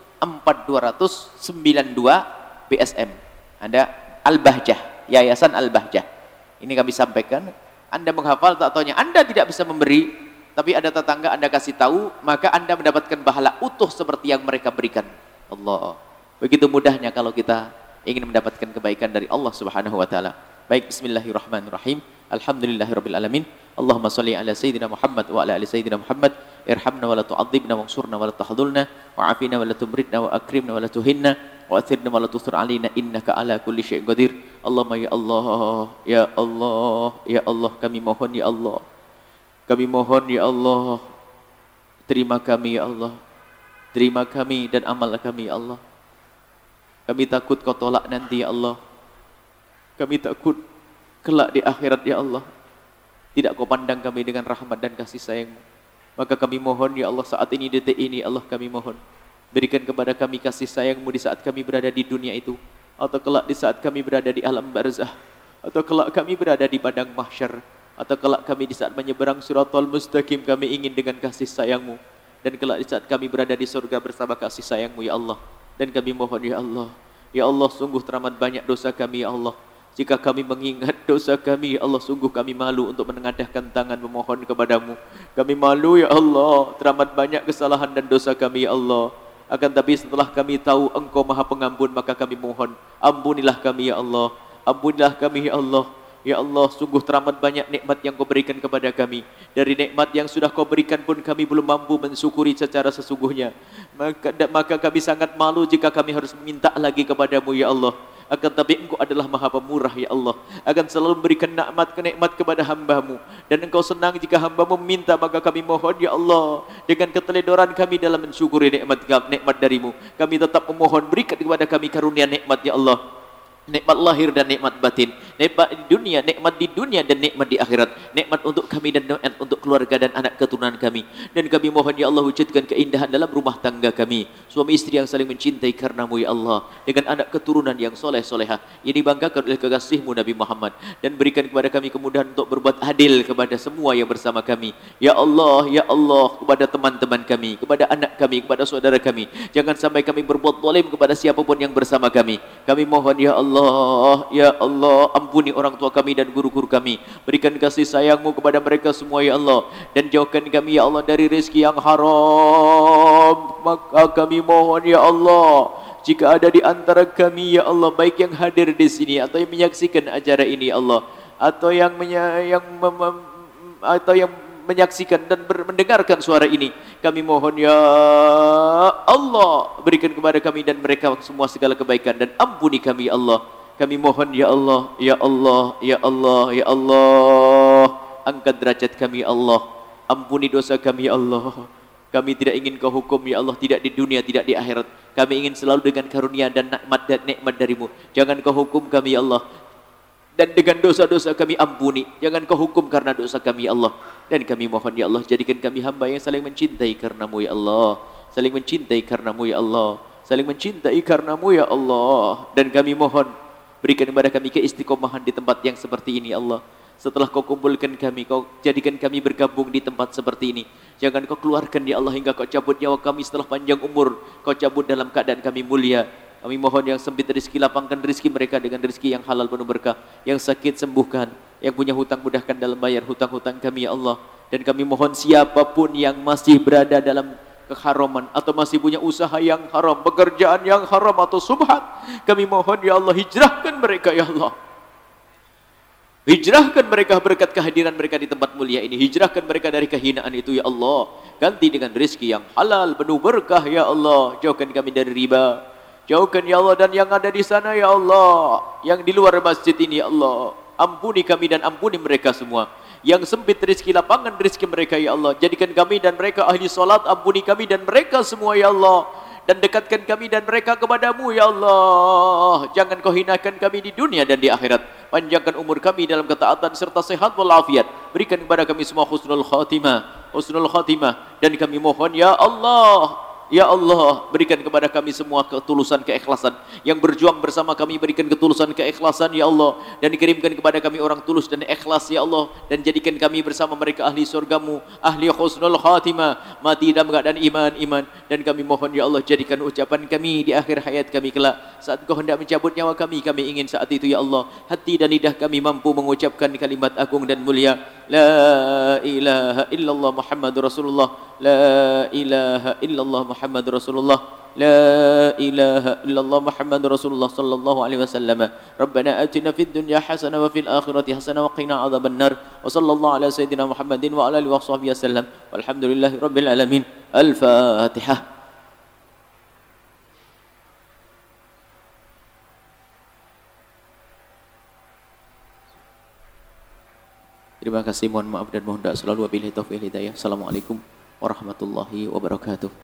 4292 BSM. Ada Al-Bahjah, Yayasan Al-Bahjah. Ini kami sampaikan. Anda menghafal, tak taunya Anda tidak bisa memberi, tapi ada tetangga Anda kasih tahu, maka Anda mendapatkan pahala utuh seperti yang mereka berikan. Allah. Begitu mudahnya kalau kita ingin mendapatkan kebaikan dari Allah Subhanahu wa taala. Baik, bismillahirrahmanirrahim. Alhamdulillahirabbil alamin. Allahumma shalli ala sayyidina Muhammad wa ala ali sayyidina Muhammad. Irhamna wa la tu'adzibna wansurna wa la tahdhulna wa afina wa la tumritna wa akrimna wa la tuhinna wa athirna wa la tusir alaina innaka ala kulli syai'in qadir. Allahumma ya Allah, ya Allah, ya Allah, kami mohon ya Allah. Kami mohon ya Allah, terima kami ya Allah, terima kami dan amal kami ya Allah. Kami takut kau tolak nanti ya Allah. Kami takut kelak di akhirat ya Allah. tidak Kau pandang kami dengan rahmat dan kasih sayang-Mu. Maka kami mohon ya Allah, saat ini, detik ini Allah kami mohon, berikan kepada kami kasih sayang-Mu di saat kami berada di dunia itu, atau kelak di saat kami berada di alam barzah, atau kelak kami berada di padang mahsyar, atau kelak kami di saat menyeberang siratal mustaqim, kami ingin dengan kasih sayang-Mu. Dan kelak di saat kami berada di surga bersama kasih sayang-Mu ya Allah. Dan kami mohon ya Allah, ya Allah, sungguh teramat banyak dosa kami ya Allah. Jika kami mengingat dosa kami ya Allah, sungguh kami malu untuk menengadahkan tangan memohon kepadamu. Kami malu ya Allah, teramat banyak kesalahan dan dosa kami ya Allah. Akan tapi setelah kami tahu Engkau Maha Pengampun, maka kami mohon, ampunilah kami ya Allah. Ampunilah kami ya Allah. Ya Allah, sungguh teramat banyak nikmat yang Kau berikan kepada kami. Dari nikmat yang sudah Kau berikan pun kami belum mampu mensyukuri secara sesungguhnya. Maka kami sangat malu jika kami harus meminta lagi kepadamu ya Allah. Akan tapi Engkau adalah Maha Pemurah ya Allah, akan selalu memberikan nikmat kepada hamba-Mu. Dan Engkau senang jika hamba-Mu meminta, maka kami mohon ya Allah, dengan keteledoran kami dalam mensyukuri nikmat darimu, kami tetap memohon, berikan kepada kami karunia nikmat ya Allah. Nikmat lahir dan nikmat batin, nikmat di dunia dan nikmat di akhirat, nikmat untuk kami dan nikmat untuk keluarga dan anak keturunan kami. Dan kami mohon ya Allah, wujudkan keindahan dalam rumah tangga kami, suami istri yang saling mencintai karena-Mu ya Allah, dengan anak keturunan yang soleh-solehah yang dibanggakan oleh kekasih-Mu Nabi Muhammad. Dan berikan kepada kami kemudahan untuk berbuat adil kepada semua yang bersama kami ya Allah, kepada teman-teman kami, kepada anak kami, kepada saudara kami. Jangan sampai kami berbuat zalim kepada siapapun yang bersama kami. Kami mohon ya Allah, ampuni orang tua kami dan guru-guru kami. Berikan kasih sayang-Mu kepada mereka semua ya Allah. Dan jauhkan kami ya Allah dari rezeki yang haram. Maka kami mohon ya Allah, jika ada di antara kami ya Allah, baik yang hadir di sini atau yang menyaksikan acara ini ya Allah, atau yang menyaksikan dan mendengarkan suara ini, kami mohon ya Allah, berikan kepada kami dan mereka semua segala kebaikan dan ampuni kami ya Allah. Kami mohon ya Allah, ya Allah, ya Allah, ya Allah, angkat derajat kami ya Allah, ampuni dosa kami ya Allah. Kami tidak ingin Kau hukum ya Allah, tidak di dunia, tidak di akhirat. Kami ingin selalu dengan karunia dan nikmat darimu. Jangan Kau hukum kami ya Allah, dan dengan dosa-dosa kami ampuni. Jangan Kau hukum karena dosa kami ya Allah. Dan kami mohon ya Allah, jadikan kami hamba yang saling mencintai karena-Mu ya Allah, saling mencintai karena-Mu ya Allah, saling mencintai karena-Mu ya Allah. Dan kami mohon, berikan kepada kami keistiqomahan di tempat yang seperti ini ya Allah. Setelah Kau kumpulkan kami, Kau jadikan kami bergabung di tempat seperti ini. Jangan Kau keluarkan ya Allah hingga Kau cabut nyawa kami setelah panjang umur. Kau cabut dalam keadaan kami mulia. Kami mohon yang sempit rezeki, lapangkan rezeki mereka dengan rezeki yang halal penuh berkah. Yang sakit sembuhkan, yang punya hutang mudahkan dalam bayar hutang-hutang kami ya Allah. Dan kami mohon siapapun yang masih berada dalam keharaman atau masih punya usaha yang haram, pekerjaan yang haram atau subhat, kami mohon ya Allah, hijrahkan mereka ya Allah. Hijrahkan mereka berkat kehadiran mereka di tempat mulia ini. Hijrahkan mereka dari kehinaan itu ya Allah. Ganti dengan rezeki yang halal penuh berkah ya Allah. Jauhkan kami dari riba. Jauhkan ya Allah, dan yang ada di sana ya Allah, yang di luar masjid ini ya Allah, ampuni kami dan ampuni mereka semua. Yang sempit rezeki, lapangan rezeki mereka ya Allah. Jadikan kami dan mereka ahli salat, ampuni kami dan mereka semua ya Allah. Dan dekatkan kami dan mereka kepadamu ya Allah. Jangan Kau hinakan kami di dunia dan di akhirat. Panjangkan umur kami dalam ketaatan serta sehat walafiat. Berikan kepada kami semua husnul khatimah, husnul khatimah. Dan kami mohon ya Allah, ya Allah, berikan kepada kami semua ketulusan, keikhlasan. Yang berjuang bersama kami, berikan ketulusan, keikhlasan ya Allah. Dan dikirimkan kepada kami orang tulus dan ikhlas ya Allah. Dan jadikan kami bersama mereka ahli surgamu, ahli husnul khatimah, mati dalam keadaan iman. Dan kami mohon ya Allah, jadikan ucapan kami di akhir hayat kami kelak, saat Kau hendak mencabut nyawa kami ingin saat itu ya Allah, hati dan lidah kami mampu mengucapkan kalimat agung dan mulia, la ilaha illallah Muhammadur Rasulullah, la ilaha illallah Muhammadur Rasulullah, la ilaha illallah Muhammadur Rasulullah sallallahu alaihi wasallam. Rabbana atina fid dunya hasanah wa fil akhirati hasanah wa qina adzaban nar. Wa sallallahu ala sayyidina Muhammadin wa ala alihi wa sahbihi wasallam. Walhamdulillahi rabbil alamin. Al-Fatihah. Terima kasih, mohon maaf dan mohon doa selalu. Wabillahi taufiq wal hidayah. Assalamualaikum warahmatullahi wabarakatuh.